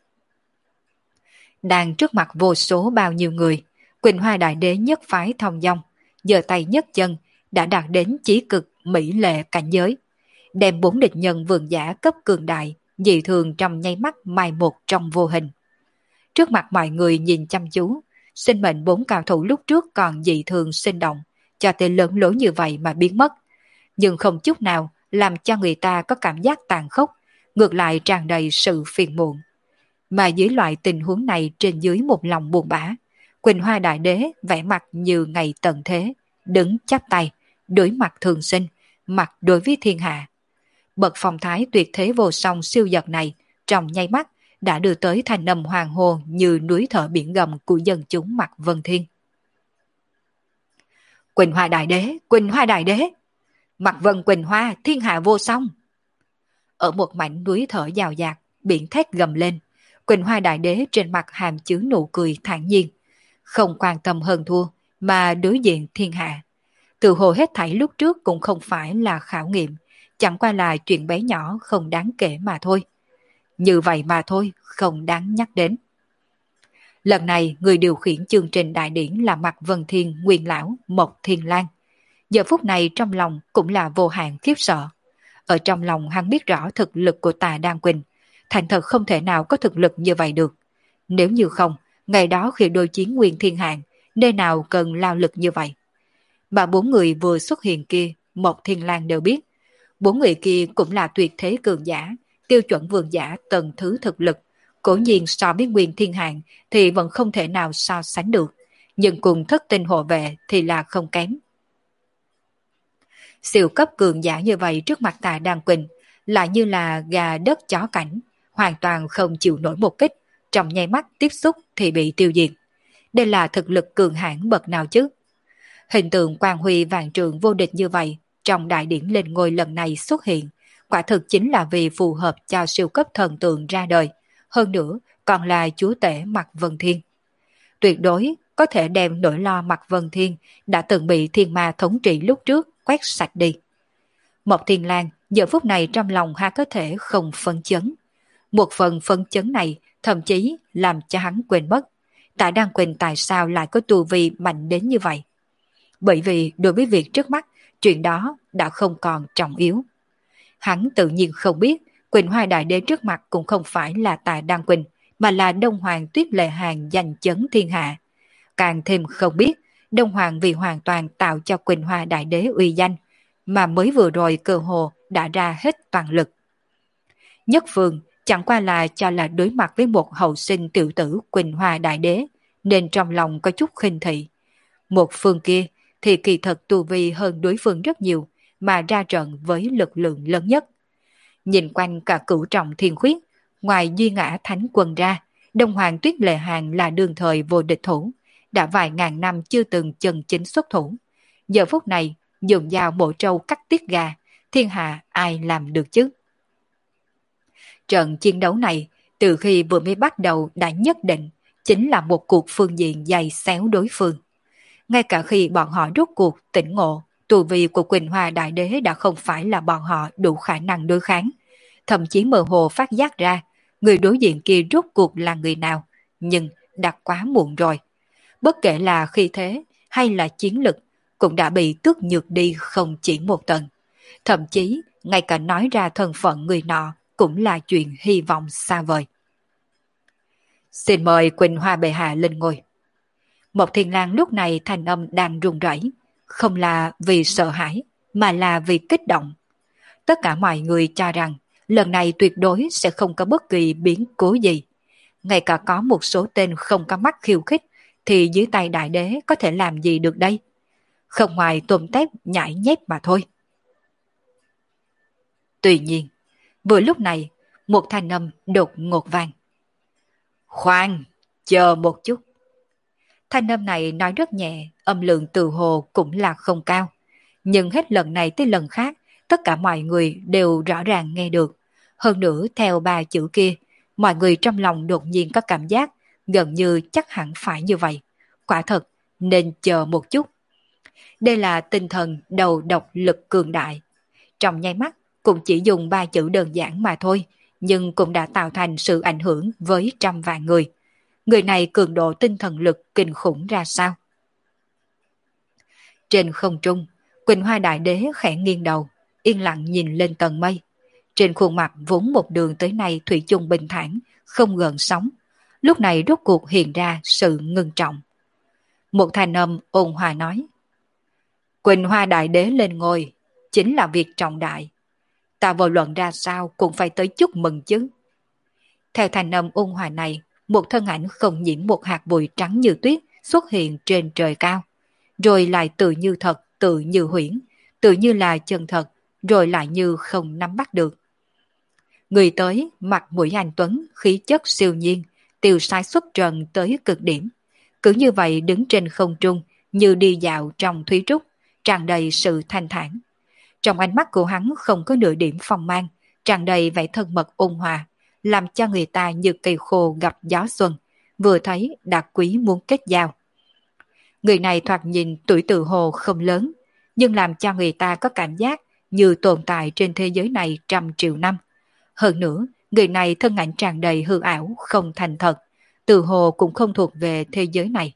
Đang trước mặt vô số bao nhiêu người, Quỳnh Hoa Đại Đế nhất phái thông dong, giơ tay nhất chân đã đạt đến chí cực mỹ lệ cảnh giới, đem bốn địch nhân vườn giả cấp cường đại, dị thường trong nháy mắt mai một trong vô hình. Trước mặt mọi người nhìn chăm chú, sinh mệnh bốn cao thủ lúc trước còn dị thường sinh động, cho tên lớn lối như vậy mà biến mất, nhưng không chút nào làm cho người ta có cảm giác tàn khốc, ngược lại tràn đầy sự phiền muộn. Mà dưới loại tình huống này trên dưới một lòng buồn bã, Quỳnh Hoa Đại Đế vẻ mặt như ngày tận thế, đứng chắp tay, đối mặt thường sinh, mặt đối với thiên hạ. Bậc phong thái tuyệt thế vô song siêu giật này, trong nháy mắt đã đưa tới thành âm hoàng hồ như núi thở biển gầm của dân chúng mặt Vân Thiên. Quỳnh Hoa Đại Đế, Quỳnh Hoa Đại Đế, mặt Vân Quỳnh Hoa, thiên hạ vô song. Ở một mảnh núi thở giàu dạt, biển thét gầm lên, Quỳnh Hoa Đại Đế trên mặt hàm chứa nụ cười thản nhiên, không quan tâm hơn thua mà đối diện thiên hạ. Từ hồ hết thảy lúc trước cũng không phải là khảo nghiệm, chẳng qua là chuyện bé nhỏ không đáng kể mà thôi. Như vậy mà thôi, không đáng nhắc đến. Lần này người điều khiển chương trình đại điển là Mạc Vân Thiên Nguyên Lão Mộc Thiên Lan. Giờ phút này trong lòng cũng là vô hạn khiếp sợ. Ở trong lòng hắn biết rõ thực lực của Tà Đan Quỳnh, thành thật không thể nào có thực lực như vậy được. Nếu như không, ngày đó khi đối chiến Nguyên Thiên Hạng, nơi nào cần lao lực như vậy. Mà bốn người vừa xuất hiện kia, Mộc Thiên Lan đều biết. Bốn người kia cũng là tuyệt thế cường giả, tiêu chuẩn vương giả tầng thứ thực lực. Cố nhiên so với Nguyên Thiên Hạng thì vẫn không thể nào so sánh được, nhưng cùng thất tinh hộ vệ thì là không kém. Siêu cấp cường giả như vậy trước mặt Tà Đan Quỳnh, lại như là gà đất chó cảnh, hoàn toàn không chịu nổi một kích, trong nháy mắt tiếp xúc thì bị tiêu diệt. Đây là thực lực cường hãn bậc nào chứ? Hình tượng quang huy vạn trượng vô địch như vậy trong đại điển lên ngôi lần này xuất hiện, quả thực chính là vì phù hợp cho siêu cấp thần tượng ra đời, hơn nữa còn là chúa tể Mạc Vân Thiên. Tuyệt đối có thể đem nỗi lo Mạc Vân Thiên đã từng bị thiên ma thống trị lúc trước quét sạch đi. Mộc Thiên Lang giờ phút này trong lòng ha có thể không phân chấn. Một phần phân chấn này thậm chí làm cho hắn quên mất Tạ Đăng Quỳnh tại sao lại có tu vi mạnh đến như vậy. Bởi vì đối với việc trước mắt, chuyện đó đã không còn trọng yếu. Hắn tự nhiên không biết Quỳnh Hoa Đại Đế trước mặt cũng không phải là Tạ Đăng Quỳnh, mà là Đông Hoàng Tuyết Lệ Hàn giành chấn thiên hạ. Càng thêm không biết Đông Hoàng vì hoàn toàn tạo cho Quỳnh Hoa Đại Đế uy danh, mà mới vừa rồi cơ hồ đã ra hết toàn lực. Nhất Phương chẳng qua là cho là đối mặt với một hậu sinh tiểu tử Quỳnh Hoa Đại Đế, nên trong lòng có chút khinh thị. Một phương kia thì kỳ thật tu vi hơn đối phương rất nhiều, mà ra trận với lực lượng lớn nhất. Nhìn quanh cả cửu trọng thiên khuyết, ngoài Duy Ngã Thánh Quân ra, Đông Hoàng Tuyết Lệ Hàn là đương thời vô địch thủ, đã vài ngàn năm chưa từng chân chính xuất thủ. Giờ phút này, dùng dao bổ trâu cắt tiết gà, thiên hạ ai làm được chứ? Trận chiến đấu này, từ khi vừa mới bắt đầu đã nhất định, chính là một cuộc phương diện dày xéo đối phương. Ngay cả khi bọn họ rút cuộc tỉnh ngộ, tu vi của Quỳnh Hoa Đại Đế đã không phải là bọn họ đủ khả năng đối kháng. Thậm chí mơ hồ phát giác ra, người đối diện kia rút cuộc là người nào, nhưng đã quá muộn rồi. Bất kể là khí thế hay là chiến lực, cũng đã bị tước nhược đi không chỉ một tầng. Thậm chí, ngay cả nói ra thân phận người nọ cũng là chuyện hy vọng xa vời. Xin mời Quỳnh Hoa bệ hạ lên ngôi. Mộc Thiên Lang lúc này thanh âm đang run rẩy, không là vì sợ hãi, mà là vì kích động. Tất cả mọi người cho rằng lần này tuyệt đối sẽ không có bất kỳ biến cố gì. Ngay cả có một số tên không có mắt khiêu khích, thì dưới tay đại đế có thể làm gì được đây? Không ngoài tôm tép nhảy nhép mà thôi. Tuy nhiên, vừa lúc này, một thanh âm đột ngột vang. Khoan, chờ một chút. Thanh âm này nói rất nhẹ, âm lượng từ hồ cũng là không cao. Nhưng hết lần này tới lần khác, tất cả mọi người đều rõ ràng nghe được. Hơn nữa theo ba chữ kia, mọi người trong lòng đột nhiên có cảm giác gần như chắc hẳn phải như vậy. Quả thật, nên chờ một chút. Đây là tinh thần đầu độc lực cường đại. Trong nháy mắt, cũng chỉ dùng ba chữ đơn giản mà thôi, nhưng cũng đã tạo thành sự ảnh hưởng với trăm vạn người. Người này cường độ tinh thần lực kinh khủng ra sao? Trên không trung, Quỳnh Hoa Đại Đế khẽ nghiêng đầu, yên lặng nhìn lên tầng mây. Trên khuôn mặt vốn một đường tới nay thủy chung bình thản, không gợn sóng. Lúc này rốt cuộc hiện ra sự ngưng trọng. Một thanh âm ôn hòa nói. Quỳnh Hoa Đại Đế lên ngôi, chính là việc trọng đại. Ta vô luận ra sao cũng phải tới chúc mừng chứ. Theo thanh âm ôn hòa này, một thân ảnh không nhiễm một hạt bụi trắng như tuyết xuất hiện trên trời cao. Rồi lại tự như thật, tự như huyễn, tự như là chân thật, rồi lại như không nắm bắt được. Người tới, mặt mũi anh tuấn, khí chất siêu nhiên, tiêu sai xuất trần tới cực điểm. Cứ như vậy đứng trên không trung, như đi dạo trong thúy trúc, tràn đầy sự thanh thản. Trong ánh mắt của hắn không có nửa điểm phong mang, tràn đầy vẻ thân mật ôn hòa, làm cho người ta như cây khô gặp gió xuân, vừa thấy đã quý muốn kết giao. Người này thoạt nhìn tuổi tự hồ không lớn, nhưng làm cho người ta có cảm giác như tồn tại trên thế giới này trăm triệu năm. Hơn nữa, người này thân ảnh tràn đầy hư ảo, không thành thật, tự hồ cũng không thuộc về thế giới này.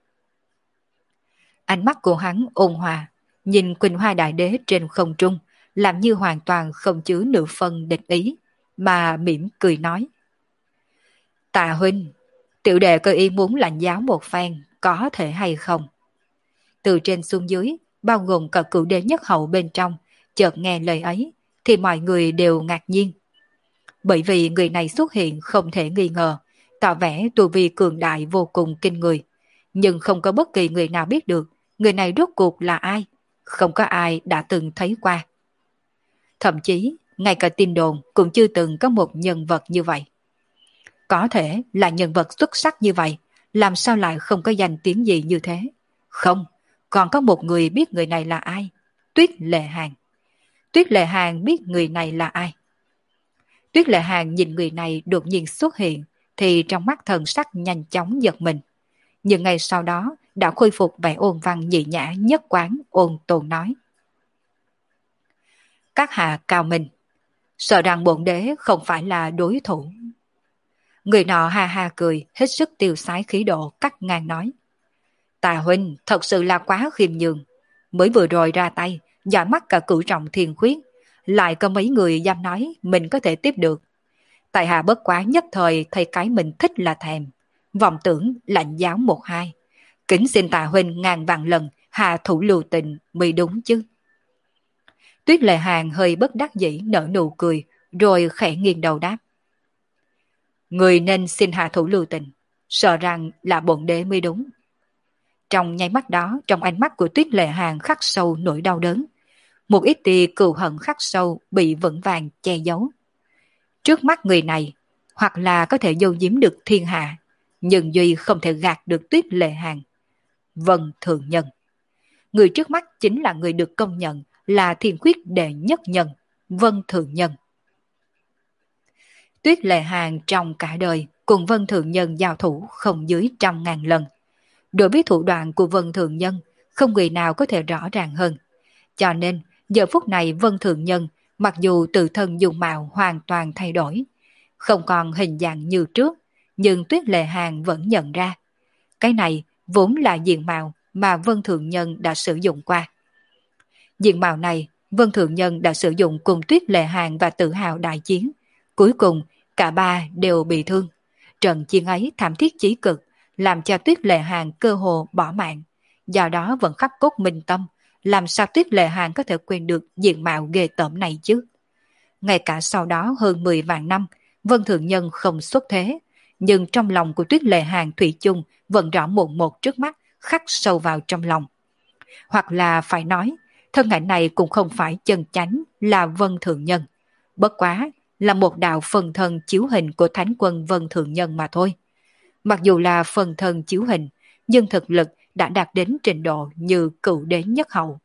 Ánh mắt của hắn ôn hòa, nhìn Quỳnh Hoa Đại Đế trên không trung, làm như hoàn toàn không chứa nửa phần địch ý, mà mỉm cười nói. Tạ huynh, tiểu đệ cơ ý muốn lãnh giáo một phen, có thể hay không? Từ trên xuống dưới, bao gồm cả cửu đế nhất hậu bên trong, chợt nghe lời ấy, thì mọi người đều ngạc nhiên. Bởi vì người này xuất hiện không thể nghi ngờ, tỏ vẻ tu vi cường đại vô cùng kinh người. Nhưng không có bất kỳ người nào biết được người này rốt cuộc là ai, không có ai đã từng thấy qua. Thậm chí, ngay cả tin đồn cũng chưa từng có một nhân vật như vậy. Có thể là nhân vật xuất sắc như vậy, làm sao lại không có danh tiếng gì như thế? Không, còn có một người biết người này là ai. Tuyết Lệ Hàn. Tuyết Lệ Hàn biết người này là ai. Tuyết Lệ Hàn nhìn người này đột nhiên xuất hiện, thì trong mắt thần sắc nhanh chóng giật mình. Nhưng ngay sau đó đã khôi phục vẻ ôn văn nhị nhã nhất quán, ôn tồn nói. Các hạ cao minh, sợ rằng bổn đế không phải là đối thủ. Người nọ ha ha cười, hết sức tiêu sái khí độ, cắt ngang nói. Tà huynh thật sự là quá khiêm nhường. Mới vừa rồi ra tay, giỏi mắt cả cửu trọng thiên khuyết, lại có mấy người dám nói mình có thể tiếp được. Tại hạ bất quá nhất thời thấy cái mình thích là thèm, vọng tưởng lạnh giáo một hai. Kính xin tà huynh ngàn vạn lần hạ thủ lưu tình mới đúng chứ. Tuyết Lệ Hàn hơi bất đắc dĩ nở nụ cười, rồi khẽ nghiêng đầu đáp. Người nên xin hạ thủ lưu tình, sợ rằng là bổn đế mới đúng. Trong nháy mắt đó, trong ánh mắt của Tuyết Lệ Hàn khắc sâu nỗi đau đớn. Một ít tia cừu hận khắc sâu bị vững vàng che giấu. Trước mắt người này, hoặc là có thể giấu giếm được thiên hạ, nhưng duy không thể gạt được Tuyết Lệ Hàn. Vân Thường Nhân. Người trước mắt chính là người được công nhận là thiên khuyết đệ nhất nhân, Vân Thường Nhân. Tuyết Lệ Hàn trong cả đời cùng Vân Thường Nhân giao thủ không dưới trăm ngàn lần. Đối với thủ đoạn của Vân Thường Nhân, không người nào có thể rõ ràng hơn. Cho nên, giờ phút này Vân Thường Nhân, mặc dù tự thân dung mạo hoàn toàn thay đổi, không còn hình dạng như trước, nhưng Tuyết Lệ Hàn vẫn nhận ra. Cái này vốn là diện mạo mà Vân Thường Nhân đã sử dụng qua. Diện mạo này, Vân Thường Nhân đã sử dụng cùng Tuyết Lệ Hàn và Tự Hào đại chiến. Cuối cùng, cả ba đều bị thương. Trận chiến ấy thảm thiết chí cực, làm cho Tuyết Lệ Hàn cơ hồ bỏ mạng. Do đó vẫn khắc cốt minh tâm, làm sao Tuyết Lệ Hàn có thể quên được diện mạo ghê tởm này chứ? Ngay cả sau đó hơn mười vạn năm, Vân Thường Nhân không xuất thế, nhưng trong lòng của Tuyết Lệ Hàn thủy chung vẫn rõ một một trước mắt, khắc sâu vào trong lòng. Hoặc là phải nói, thân ảnh này cũng không phải chân chánh là Vân Thường Nhân, bất quá là một đạo phần thân chiếu hình của Thánh Quân Vân Thường Nhân mà thôi. Mặc dù là phần thân chiếu hình, nhưng thực lực đã đạt đến trình độ như cựu đế nhất hậu.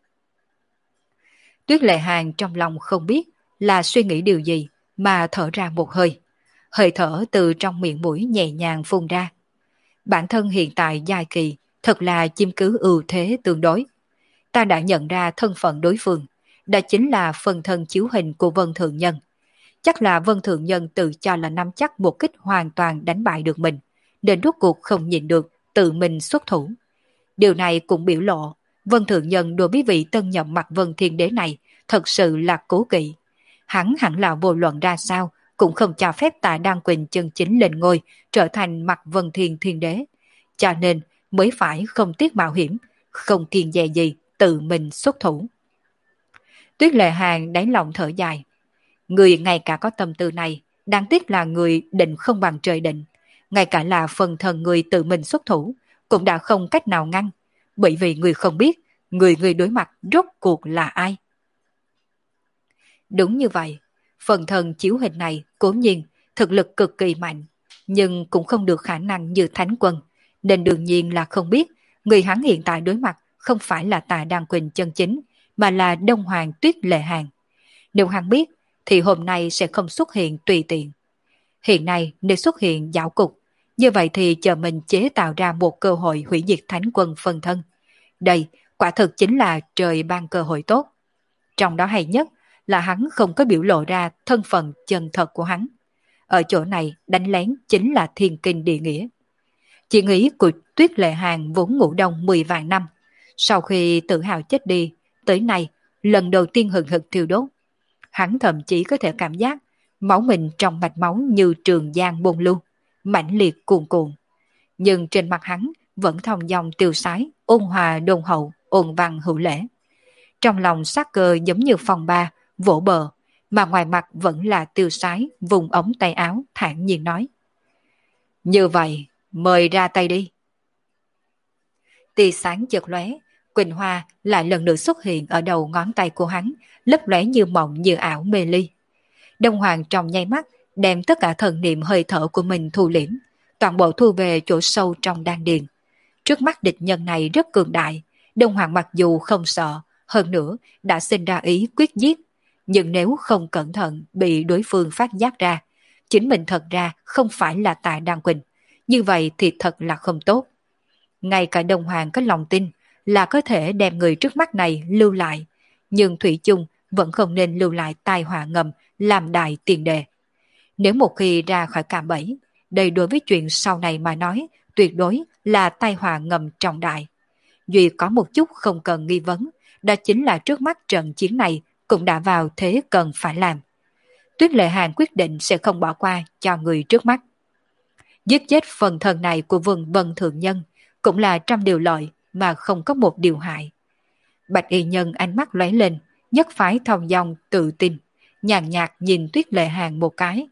Tuyết Lệ Hàn trong lòng không biết là suy nghĩ điều gì mà thở ra một hơi. Hơi thở từ trong miệng mũi nhẹ nhàng phun ra. Bản thân hiện tại giai kỳ thật là chiếm cứ ưu thế tương đối. Ta đã nhận ra thân phận đối phương, đó chính là phần thân chiếu hình của Vân Thường Nhân. Chắc là Vân Thường Nhân tự cho là nắm chắc một kích hoàn toàn đánh bại được mình, nên rốt cuộc không nhịn được, tự mình xuất thủ. Điều này cũng biểu lộ, Vân Thường Nhân đối với vị tân nhậm mặt Vân Thiên Đế này thật sự là cố kỵ. Hắn hẳn là vô luận ra sao, cũng không cho phép Tạ Đan Quỳnh chân chính lên ngôi, trở thành mặt Vân Thiên Thiên Đế. Cho nên mới phải không tiếc mạo hiểm, không kiêng dè gì, tự mình xuất thủ. Tuyết Lệ Hàn đáy lòng thở dài. Người ngay cả có tâm tư này, đáng tiếc là người định không bằng trời định. Ngay cả là phần thần người tự mình xuất thủ, cũng đã không cách nào ngăn, bởi vì người không biết, người người đối mặt rốt cuộc là ai. Đúng như vậy, phần thần chiếu hình này cố nhiên thực lực cực kỳ mạnh, nhưng cũng không được khả năng như Thánh Quân, nên đương nhiên là không biết người hắn hiện tại đối mặt không phải là Tạ Đan Quỳnh chân chính, mà là Đông Hoàng Tuyết Lệ Hàn. Nếu hắn biết, thì hôm nay sẽ không xuất hiện tùy tiện. Hiện nay nếu xuất hiện giảo cục, như vậy thì chờ mình chế tạo ra một cơ hội hủy diệt Thánh Quân phân thân. Đây quả thực chính là trời ban cơ hội tốt. Trong đó hay nhất là hắn không có biểu lộ ra thân phận chân thật của hắn. Ở chỗ này đánh lén chính là thiên kinh địa nghĩa. Chỉ nghĩ của Tuyết Lệ Hàn vốn ngủ đông mười vạn năm. Sau khi Tự Hào chết đi, tới nay lần đầu tiên hừng hực thiêu đốt. Hắn thậm chí có thể cảm giác máu mình trong mạch máu như trường giang bồn lưu, mãnh liệt cuồn cuộn. Nhưng trên mặt hắn vẫn thong dong tiêu sái, ôn hòa đôn hậu, ôn văn hữu lễ. Trong lòng sát cơ giống như phòng ba, vỗ bờ, mà ngoài mặt vẫn là tiêu sái, vùng ống tay áo, thản nhiên nói. Như vậy, mời ra tay đi. Tia sáng chợt lóe, Quỳnh Hoa lại lần nữa xuất hiện ở đầu ngón tay của hắn, lấp lóe như mộng như ảo mê ly. Đông Hoàng trong nháy mắt đem tất cả thần niệm hơi thở của mình thu liễm, toàn bộ thu về chỗ sâu trong đan điền. Trước mắt địch nhân này rất cường đại, Đông Hoàng mặc dù không sợ, hơn nữa đã sinh ra ý quyết giết, nhưng nếu không cẩn thận bị đối phương phát giác ra, chính mình thật ra không phải là Tạ Đan Quỳnh, như vậy thì thật là không tốt. Ngay cả Đông Hoàng có lòng tin là có thể đem người trước mắt này lưu lại, nhưng Thủy chung vẫn không nên lưu lại tai họa ngầm làm đại tiền đề. Nếu một khi ra khỏi cạm bẫy, đây đối với chuyện sau này mà nói, tuyệt đối là tai họa ngầm trọng đại. Duy có một chút không cần nghi vấn, đó chính là trước mắt trận chiến này cũng đã vào thế cần phải làm. Tuyết Lệ Hàn quyết định sẽ không bỏ qua cho người trước mắt. Giết chết phần thân này của Vân Vân Thượng Nhân cũng là trăm điều lợi mà không có một điều hại. Bạch Y Nhân ánh mắt lóe lên, nhất phái thong dong tự tin, nhàn nhạt nhìn Tuyết Lệ Hàn một cái.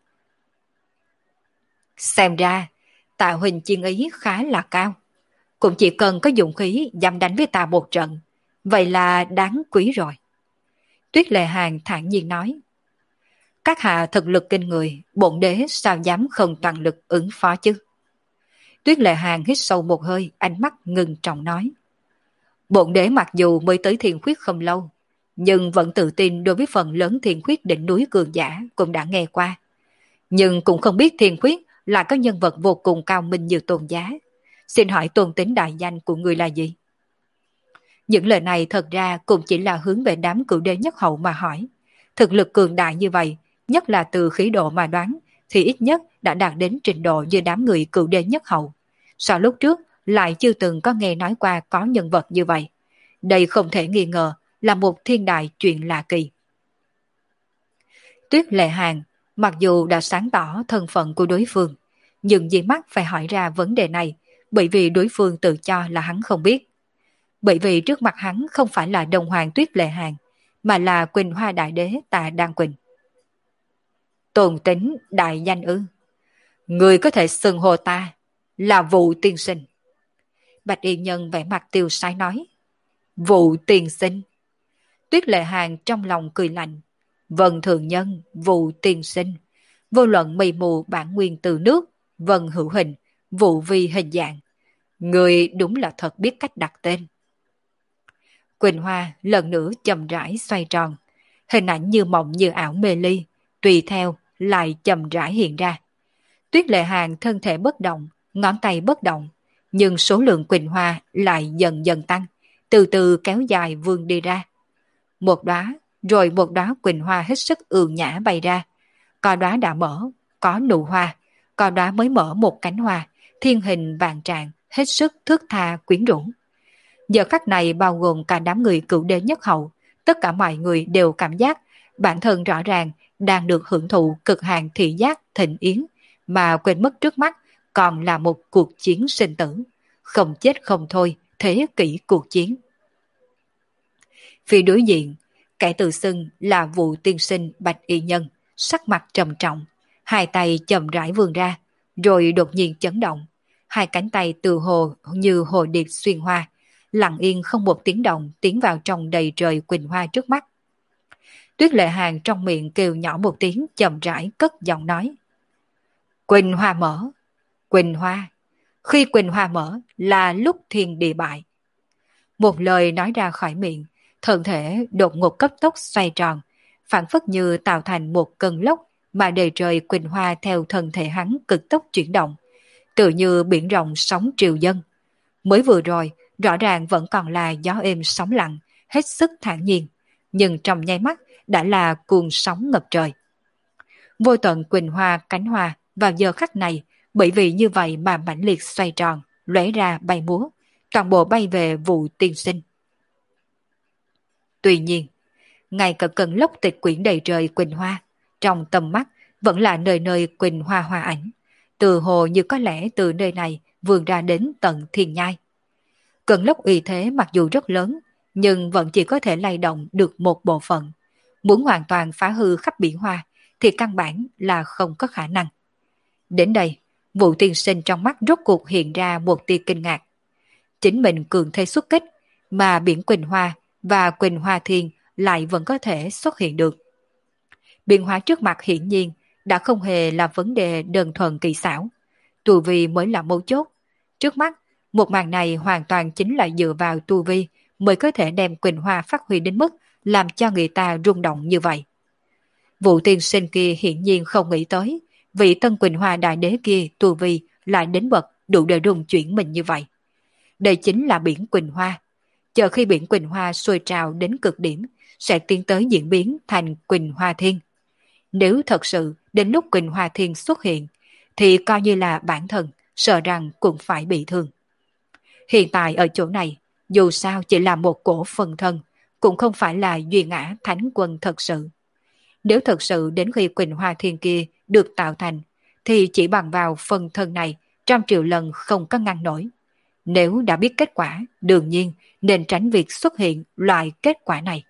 Xem ra, Tạ Huỳnh chiến ý khá là cao. Cũng chỉ cần có dụng khí dám đánh với ta một trận, vậy là đáng quý rồi. Tuyết Lệ Hàn thản nhiên nói. Các hạ thực lực kinh người, bổn đế sao dám không toàn lực ứng phó chứ? Tuyết Lệ Hàn hít sâu một hơi, ánh mắt ngưng trọng nói. Bổn đế mặc dù mới tới Thiên Khuyết không lâu, nhưng vẫn tự tin đối với phần lớn Thiên Khuyết đỉnh núi cường giả cũng đã nghe qua. Nhưng cũng không biết Thiên Khuyết là có nhân vật vô cùng cao minh như Tôn Giá. Xin hỏi tôn tính đại danh của người là gì? Những lời này thật ra cũng chỉ là hướng về đám cửu đế nhất hậu mà hỏi. Thực lực cường đại như vậy, nhất là từ khí độ mà đoán, thì ít nhất đã đạt đến trình độ như đám người cửu đế nhất hậu. Sau lúc trước, lại chưa từng có nghe nói qua có nhân vật như vậy. Đây không thể nghi ngờ là một thiên đại chuyện lạ kỳ. Tuyết Lệ Hàn, mặc dù đã sáng tỏ thân phận của đối phương, nhưng dĩ mắt phải hỏi ra vấn đề này, bởi vì đối phương tự cho là hắn không biết. Bởi vì trước mặt hắn không phải là Đông Hoàng Tuyết Lệ Hàn, mà là Quỳnh Hoa Đại Đế Tạ Đan Quỳnh. Tôn tính đại danh ư? Người có thể xưng hô ta là Vụ Tiên Sinh. Bạch Y Nhân vẻ mặt tiêu sái nói. Vụ Tiên Sinh. Tuyết Lệ Hàn trong lòng cười lạnh. Vân Thường Nhân, Vụ Tiên Sinh. Vô luận mây mù bản nguyên từ nước, Vân hữu hình, Vụ vi hình dạng. Người đúng là thật biết cách đặt tên. Quỳnh Hoa lần nữa chậm rãi xoay tròn. Hình ảnh như mộng như ảo mê ly, tùy theo lại chậm rãi hiện ra. Tuyết Lệ Hàn thân thể bất động, ngón tay bất động, nhưng số lượng Quỳnh Hoa lại dần dần tăng, từ từ kéo dài vươn đi ra. Một đóa, rồi một đóa Quỳnh Hoa hết sức ương nhã bay ra. Có đóa đã mở, có nụ hoa, có đóa mới mở một cánh hoa, thiên hình vàng trạng, hết sức thước tha quyến rũ. Giờ khắc này bao gồm cả đám người cửu đế nhất hậu, tất cả mọi người đều cảm giác bản thân rõ ràng đang được hưởng thụ cực hạn thị giác thịnh yến, mà quên mất trước mắt còn là một cuộc chiến sinh tử. Không chết không thôi, thế kỷ cuộc chiến. Phía đối diện, kẻ tự xưng là Vụ Tiên Sinh Bạch Y Nhân, sắc mặt trầm trọng, hai tay chậm rãi vươn ra, rồi đột nhiên chấn động. Hai cánh tay từ hồ như hồ điệp xuyên hoa, lặng yên không một tiếng động tiến vào trong đầy trời quỳnh hoa trước mắt. Tuyết Lệ Hàn trong miệng kêu nhỏ một tiếng chậm rãi cất giọng nói. Quỳnh hoa mở, quỳnh hoa, khi quỳnh hoa mở là lúc thiên địa bại. Một lời nói ra khỏi miệng, thân thể đột ngột cấp tốc xoay tròn, phản phất như tạo thành một cơn lốc mà đầy trời quỳnh hoa theo thân thể hắn cực tốc chuyển động, tự như biển rộng sóng triều dân. Mới vừa rồi, rõ ràng vẫn còn là gió êm sóng lặng, hết sức thản nhiên, nhưng trong nháy mắt đã là cuồng sóng ngập trời. Vô tận quỳnh hoa cánh hoa vào giờ khắc này, bởi vì như vậy mà mãnh liệt xoay tròn, lóe ra bay múa, toàn bộ bay về Vụ Tiên Sinh. Tuy nhiên, ngay cả cơn lốc tịch quyển đầy trời quỳnh hoa, trong tầm mắt vẫn là nơi nơi quỳnh hoa hoa ảnh, từ hồ như có lẽ từ nơi này vươn ra đến tận thiên nhai. Cơn lốc uy thế mặc dù rất lớn, nhưng vẫn chỉ có thể lay động được một bộ phận. Muốn hoàn toàn phá hư khắp biển hoa thì căn bản là không có khả năng. Đến đây, Vụ Tiên Sinh trong mắt rốt cuộc hiện ra một tia kinh ngạc. Chính mình cường thế xuất kích, mà biển Quỳnh Hoa và Quỳnh Hoa Thiên lại vẫn có thể xuất hiện được. Biến hóa trước mặt hiển nhiên đã không hề là vấn đề đơn thuần kỳ xảo, tu vi mới là mấu chốt. Trước mắt, một màn này hoàn toàn chính là dựa vào tu vi mới có thể đem Quỳnh Hoa phát huy đến mức làm cho người ta rung động như vậy. Vụ tiên sinh kia hiển nhiên không nghĩ tới, vị Tân Quỳnh Hoa đại đế kia tu vi lại đến bậc đủ để rung chuyển mình như vậy. Đây chính là biển Quỳnh Hoa. Chờ khi biển Quỳnh Hoa sôi trào đến cực điểm, sẽ tiến tới diễn biến thành Quỳnh Hoa Thiên. Nếu thật sự đến lúc Quỳnh Hoa Thiên xuất hiện, thì coi như là bản thân, sợ rằng cũng phải bị thương. Hiện tại ở chỗ này, dù sao chỉ là một cổ phần thân, cũng không phải là duy ngã thánh quân thật sự. Nếu thật sự đến khi Quỳnh Hoa Thiên kia được tạo thành, thì chỉ bằng vào phần thân này trăm triệu lần không có ngăn nổi. Nếu đã biết kết quả, đương nhiên nên tránh việc xuất hiện loại kết quả này.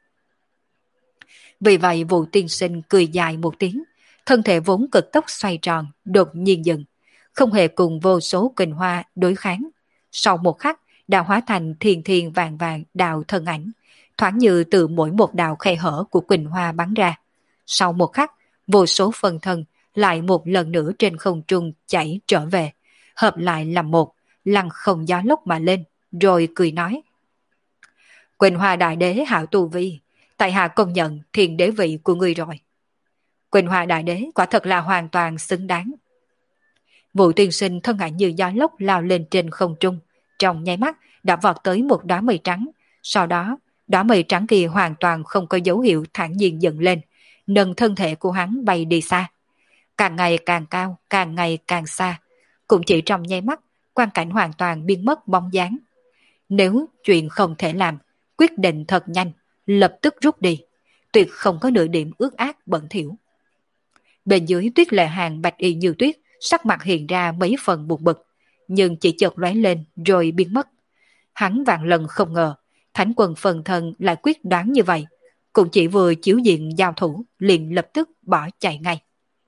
Vì vậy vụ tiên sinh cười dài một tiếng, thân thể vốn cực tốc xoay tròn, đột nhiên dừng, không hề cùng vô số Quỳnh Hoa đối kháng. Sau một khắc, đã hóa thành thiên thiên vàng vàng đạo thân ảnh, thoáng như từ mỗi một đạo khe hở của Quỳnh Hoa bắn ra. Sau một khắc, vô số phần thân lại một lần nữa trên không trung chảy trở về, hợp lại làm một, lăn không gió lốc mà lên, rồi cười nói. Quỳnh Hoa đại đế hảo tu vi, tại hạ công nhận thiền đế vị của ngươi rồi. Quỳnh Hoa đại đế quả thật là hoàn toàn xứng đáng. Vụ tiên sinh thân ảnh như gió lốc lao lên trên không trung, trong nháy mắt đã vọt tới một đóa mây trắng. Sau đó, đóa mây trắng kia hoàn toàn không có dấu hiệu thản nhiên dựng lên, nâng thân thể của hắn bay đi xa. Càng ngày càng cao, càng ngày càng xa, cũng chỉ trong nháy mắt, quang cảnh hoàn toàn biến mất bóng dáng. Nếu chuyện không thể làm, quyết định thật nhanh, lập tức rút đi, tuyệt không có nửa điểm ước ác bẩn thỉu. Bên dưới Tuyết Lệ Hàng bạch y như tuyết, sắc mặt hiện ra mấy phần buồn bực, nhưng chỉ chợt lóe lên rồi biến mất. Hắn vạn lần không ngờ, thánh quân phần thân lại quyết đoán như vậy, cũng chỉ vừa chiếu diện giao thủ, liền lập tức bỏ chạy ngay.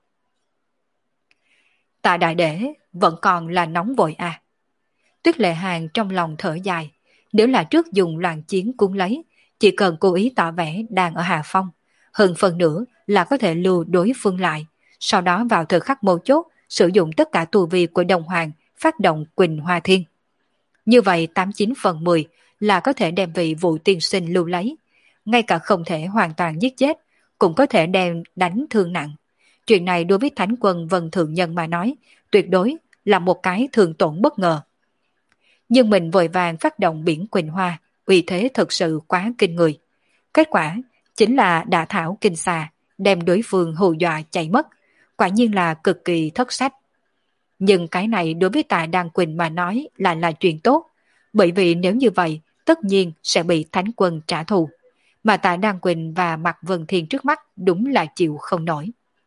Tạ đại đế vẫn còn là nóng vội à. Tuyết Lệ Hàng trong lòng thở dài, nếu là trước dùng loạn chiến cuốn lấy, chỉ cần cố ý tỏ vẻ đang ở hạ phong, hơn phần nữa là có thể lưu đối phương lại, sau đó vào thời khắc mấu chốt sử dụng tất cả tu vi của Đông Hoàng phát động Quỳnh Hoa Thiên. Như vậy tám mươi chín phần mười là có thể đem vị vụ tiên sinh lưu lấy, ngay cả không thể hoàn toàn giết chết, cũng có thể đem đánh thương nặng. Chuyện này đối với Thánh quân Vân Thượng Nhân mà nói, tuyệt đối là một cái thương tổn bất ngờ. Nhưng mình vội vàng phát động biển Quỳnh Hoa, uy thế thực sự quá kinh người. Kết quả chính là đả thảo kinh xà, đem đối phương hù dọa chạy mất, quả nhiên là cực kỳ thất sách. Nhưng cái này đối với Tạ Đan Quỳnh mà nói lại là chuyện tốt, bởi vì nếu như vậy, tất nhiên sẽ bị Thánh quân trả thù. Mà Tạ Đan Quỳnh và Mạc Vân Thiên trước mắt đúng là chịu không nổi.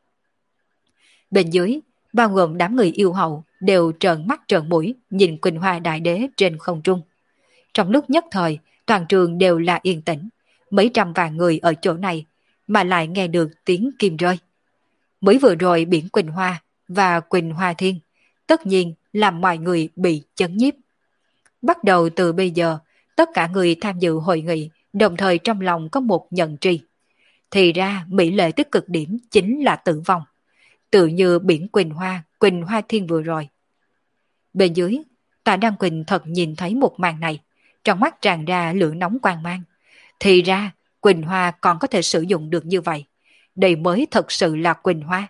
Bên dưới, bao gồm đám người yêu hậu đều trợn mắt trợn mũi nhìn Quỳnh Hoa đại đế trên không trung. Trong lúc nhất thời, toàn trường đều là yên tĩnh, mấy trăm vạn người ở chỗ này mà lại nghe được tiếng kim rơi. Mới vừa rồi biển Quỳnh Hoa và Quỳnh Hoa Thiên tất nhiên làm mọi người bị chấn nhiếp. Bắt đầu từ bây giờ, tất cả người tham dự hội nghị đồng thời trong lòng có một nhận tri. Thì ra mỹ lệ tức cực điểm chính là tử vong, tự như biển Quỳnh Hoa, Quỳnh Hoa Thiên vừa rồi. Bên dưới, Tạ Đăng Quỳnh thật nhìn thấy một màn này, trong mắt tràn ra lửa nóng quang mang. Thì ra, Quỳnh Hoa còn có thể sử dụng được như vậy. Đây mới thật sự là Quỳnh Hoa.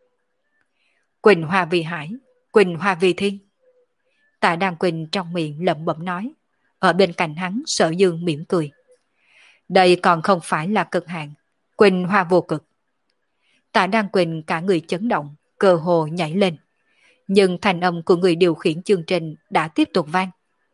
Quỳnh Hoa vì hải, Quỳnh Hoa vì thiên. Tạ Đăng Quỳnh trong miệng lẩm bẩm nói. Ở bên cạnh hắn Sở Dương mỉm cười. Đây còn không phải là cực hạn, Quỳnh Hoa vô cực. Tạ Đăng Quỳnh cả người chấn động, cơ hồ nhảy lên. Nhưng thành âm của người điều khiển chương trình đã tiếp tục vang.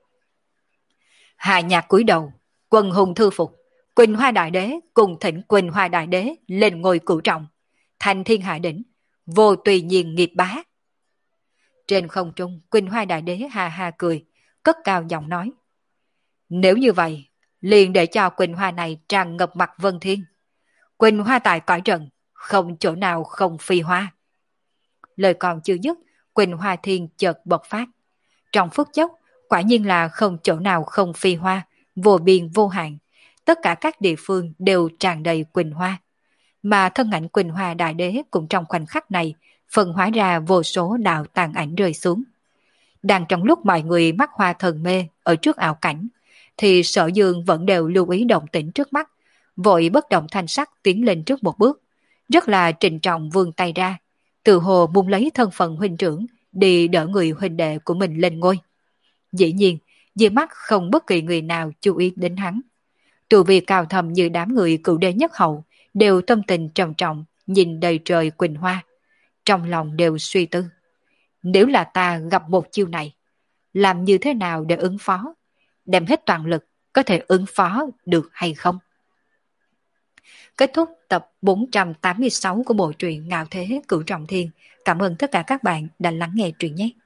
Hạ nhạc cúi đầu, quần hùng thư phục, Quỳnh Hoa đại đế cùng thỉnh Quỳnh Hoa đại đế lên ngôi cửu trọng, thành thiên hạ đỉnh, vô tùy nhiên nghiệp bá. Trên không trung, Quỳnh Hoa đại đế ha ha cười, cất cao giọng nói. Nếu như vậy, liền để cho Quỳnh Hoa này tràn ngập mặt Vân Thiên. Quỳnh Hoa tại cõi trần, không chỗ nào không phi hoa. Lời còn chưa dứt, Quỳnh Hoa Thiên chợt bộc phát. Trong phút chốc, quả nhiên là không chỗ nào không phi hoa, vô biên vô hạn, tất cả các địa phương đều tràn đầy Quỳnh Hoa. Mà thân ảnh Quỳnh Hoa Đại Đế cũng trong khoảnh khắc này phân hóa ra vô số đạo tàn ảnh rơi xuống. Đang trong lúc mọi người mắc hoa thần mê ở trước ảo cảnh, thì Sở Dương vẫn đều lưu ý động tĩnh trước mắt, vội bất động thanh sắc tiến lên trước một bước, rất là trịnh trọng vươn tay ra, tự hồ muốn lấy thân phận huynh trưởng đi đỡ người huynh đệ của mình lên ngôi. Dĩ nhiên, dưới mắt không bất kỳ người nào chú ý đến hắn. Tu vi cao thầm như đám người cựu đế nhất hậu đều tâm tình trầm trọng nhìn đầy trời quỳnh hoa, trong lòng đều suy tư. Nếu là ta gặp một chiêu này, làm như thế nào để ứng phó? Đem hết toàn lực có thể ứng phó được hay không? Kết thúc tập bốn trăm tám mươi sáu của bộ truyện Ngạo Thế Cửu Trọng Thiên. Cảm ơn tất cả các bạn đã lắng nghe truyện nhé.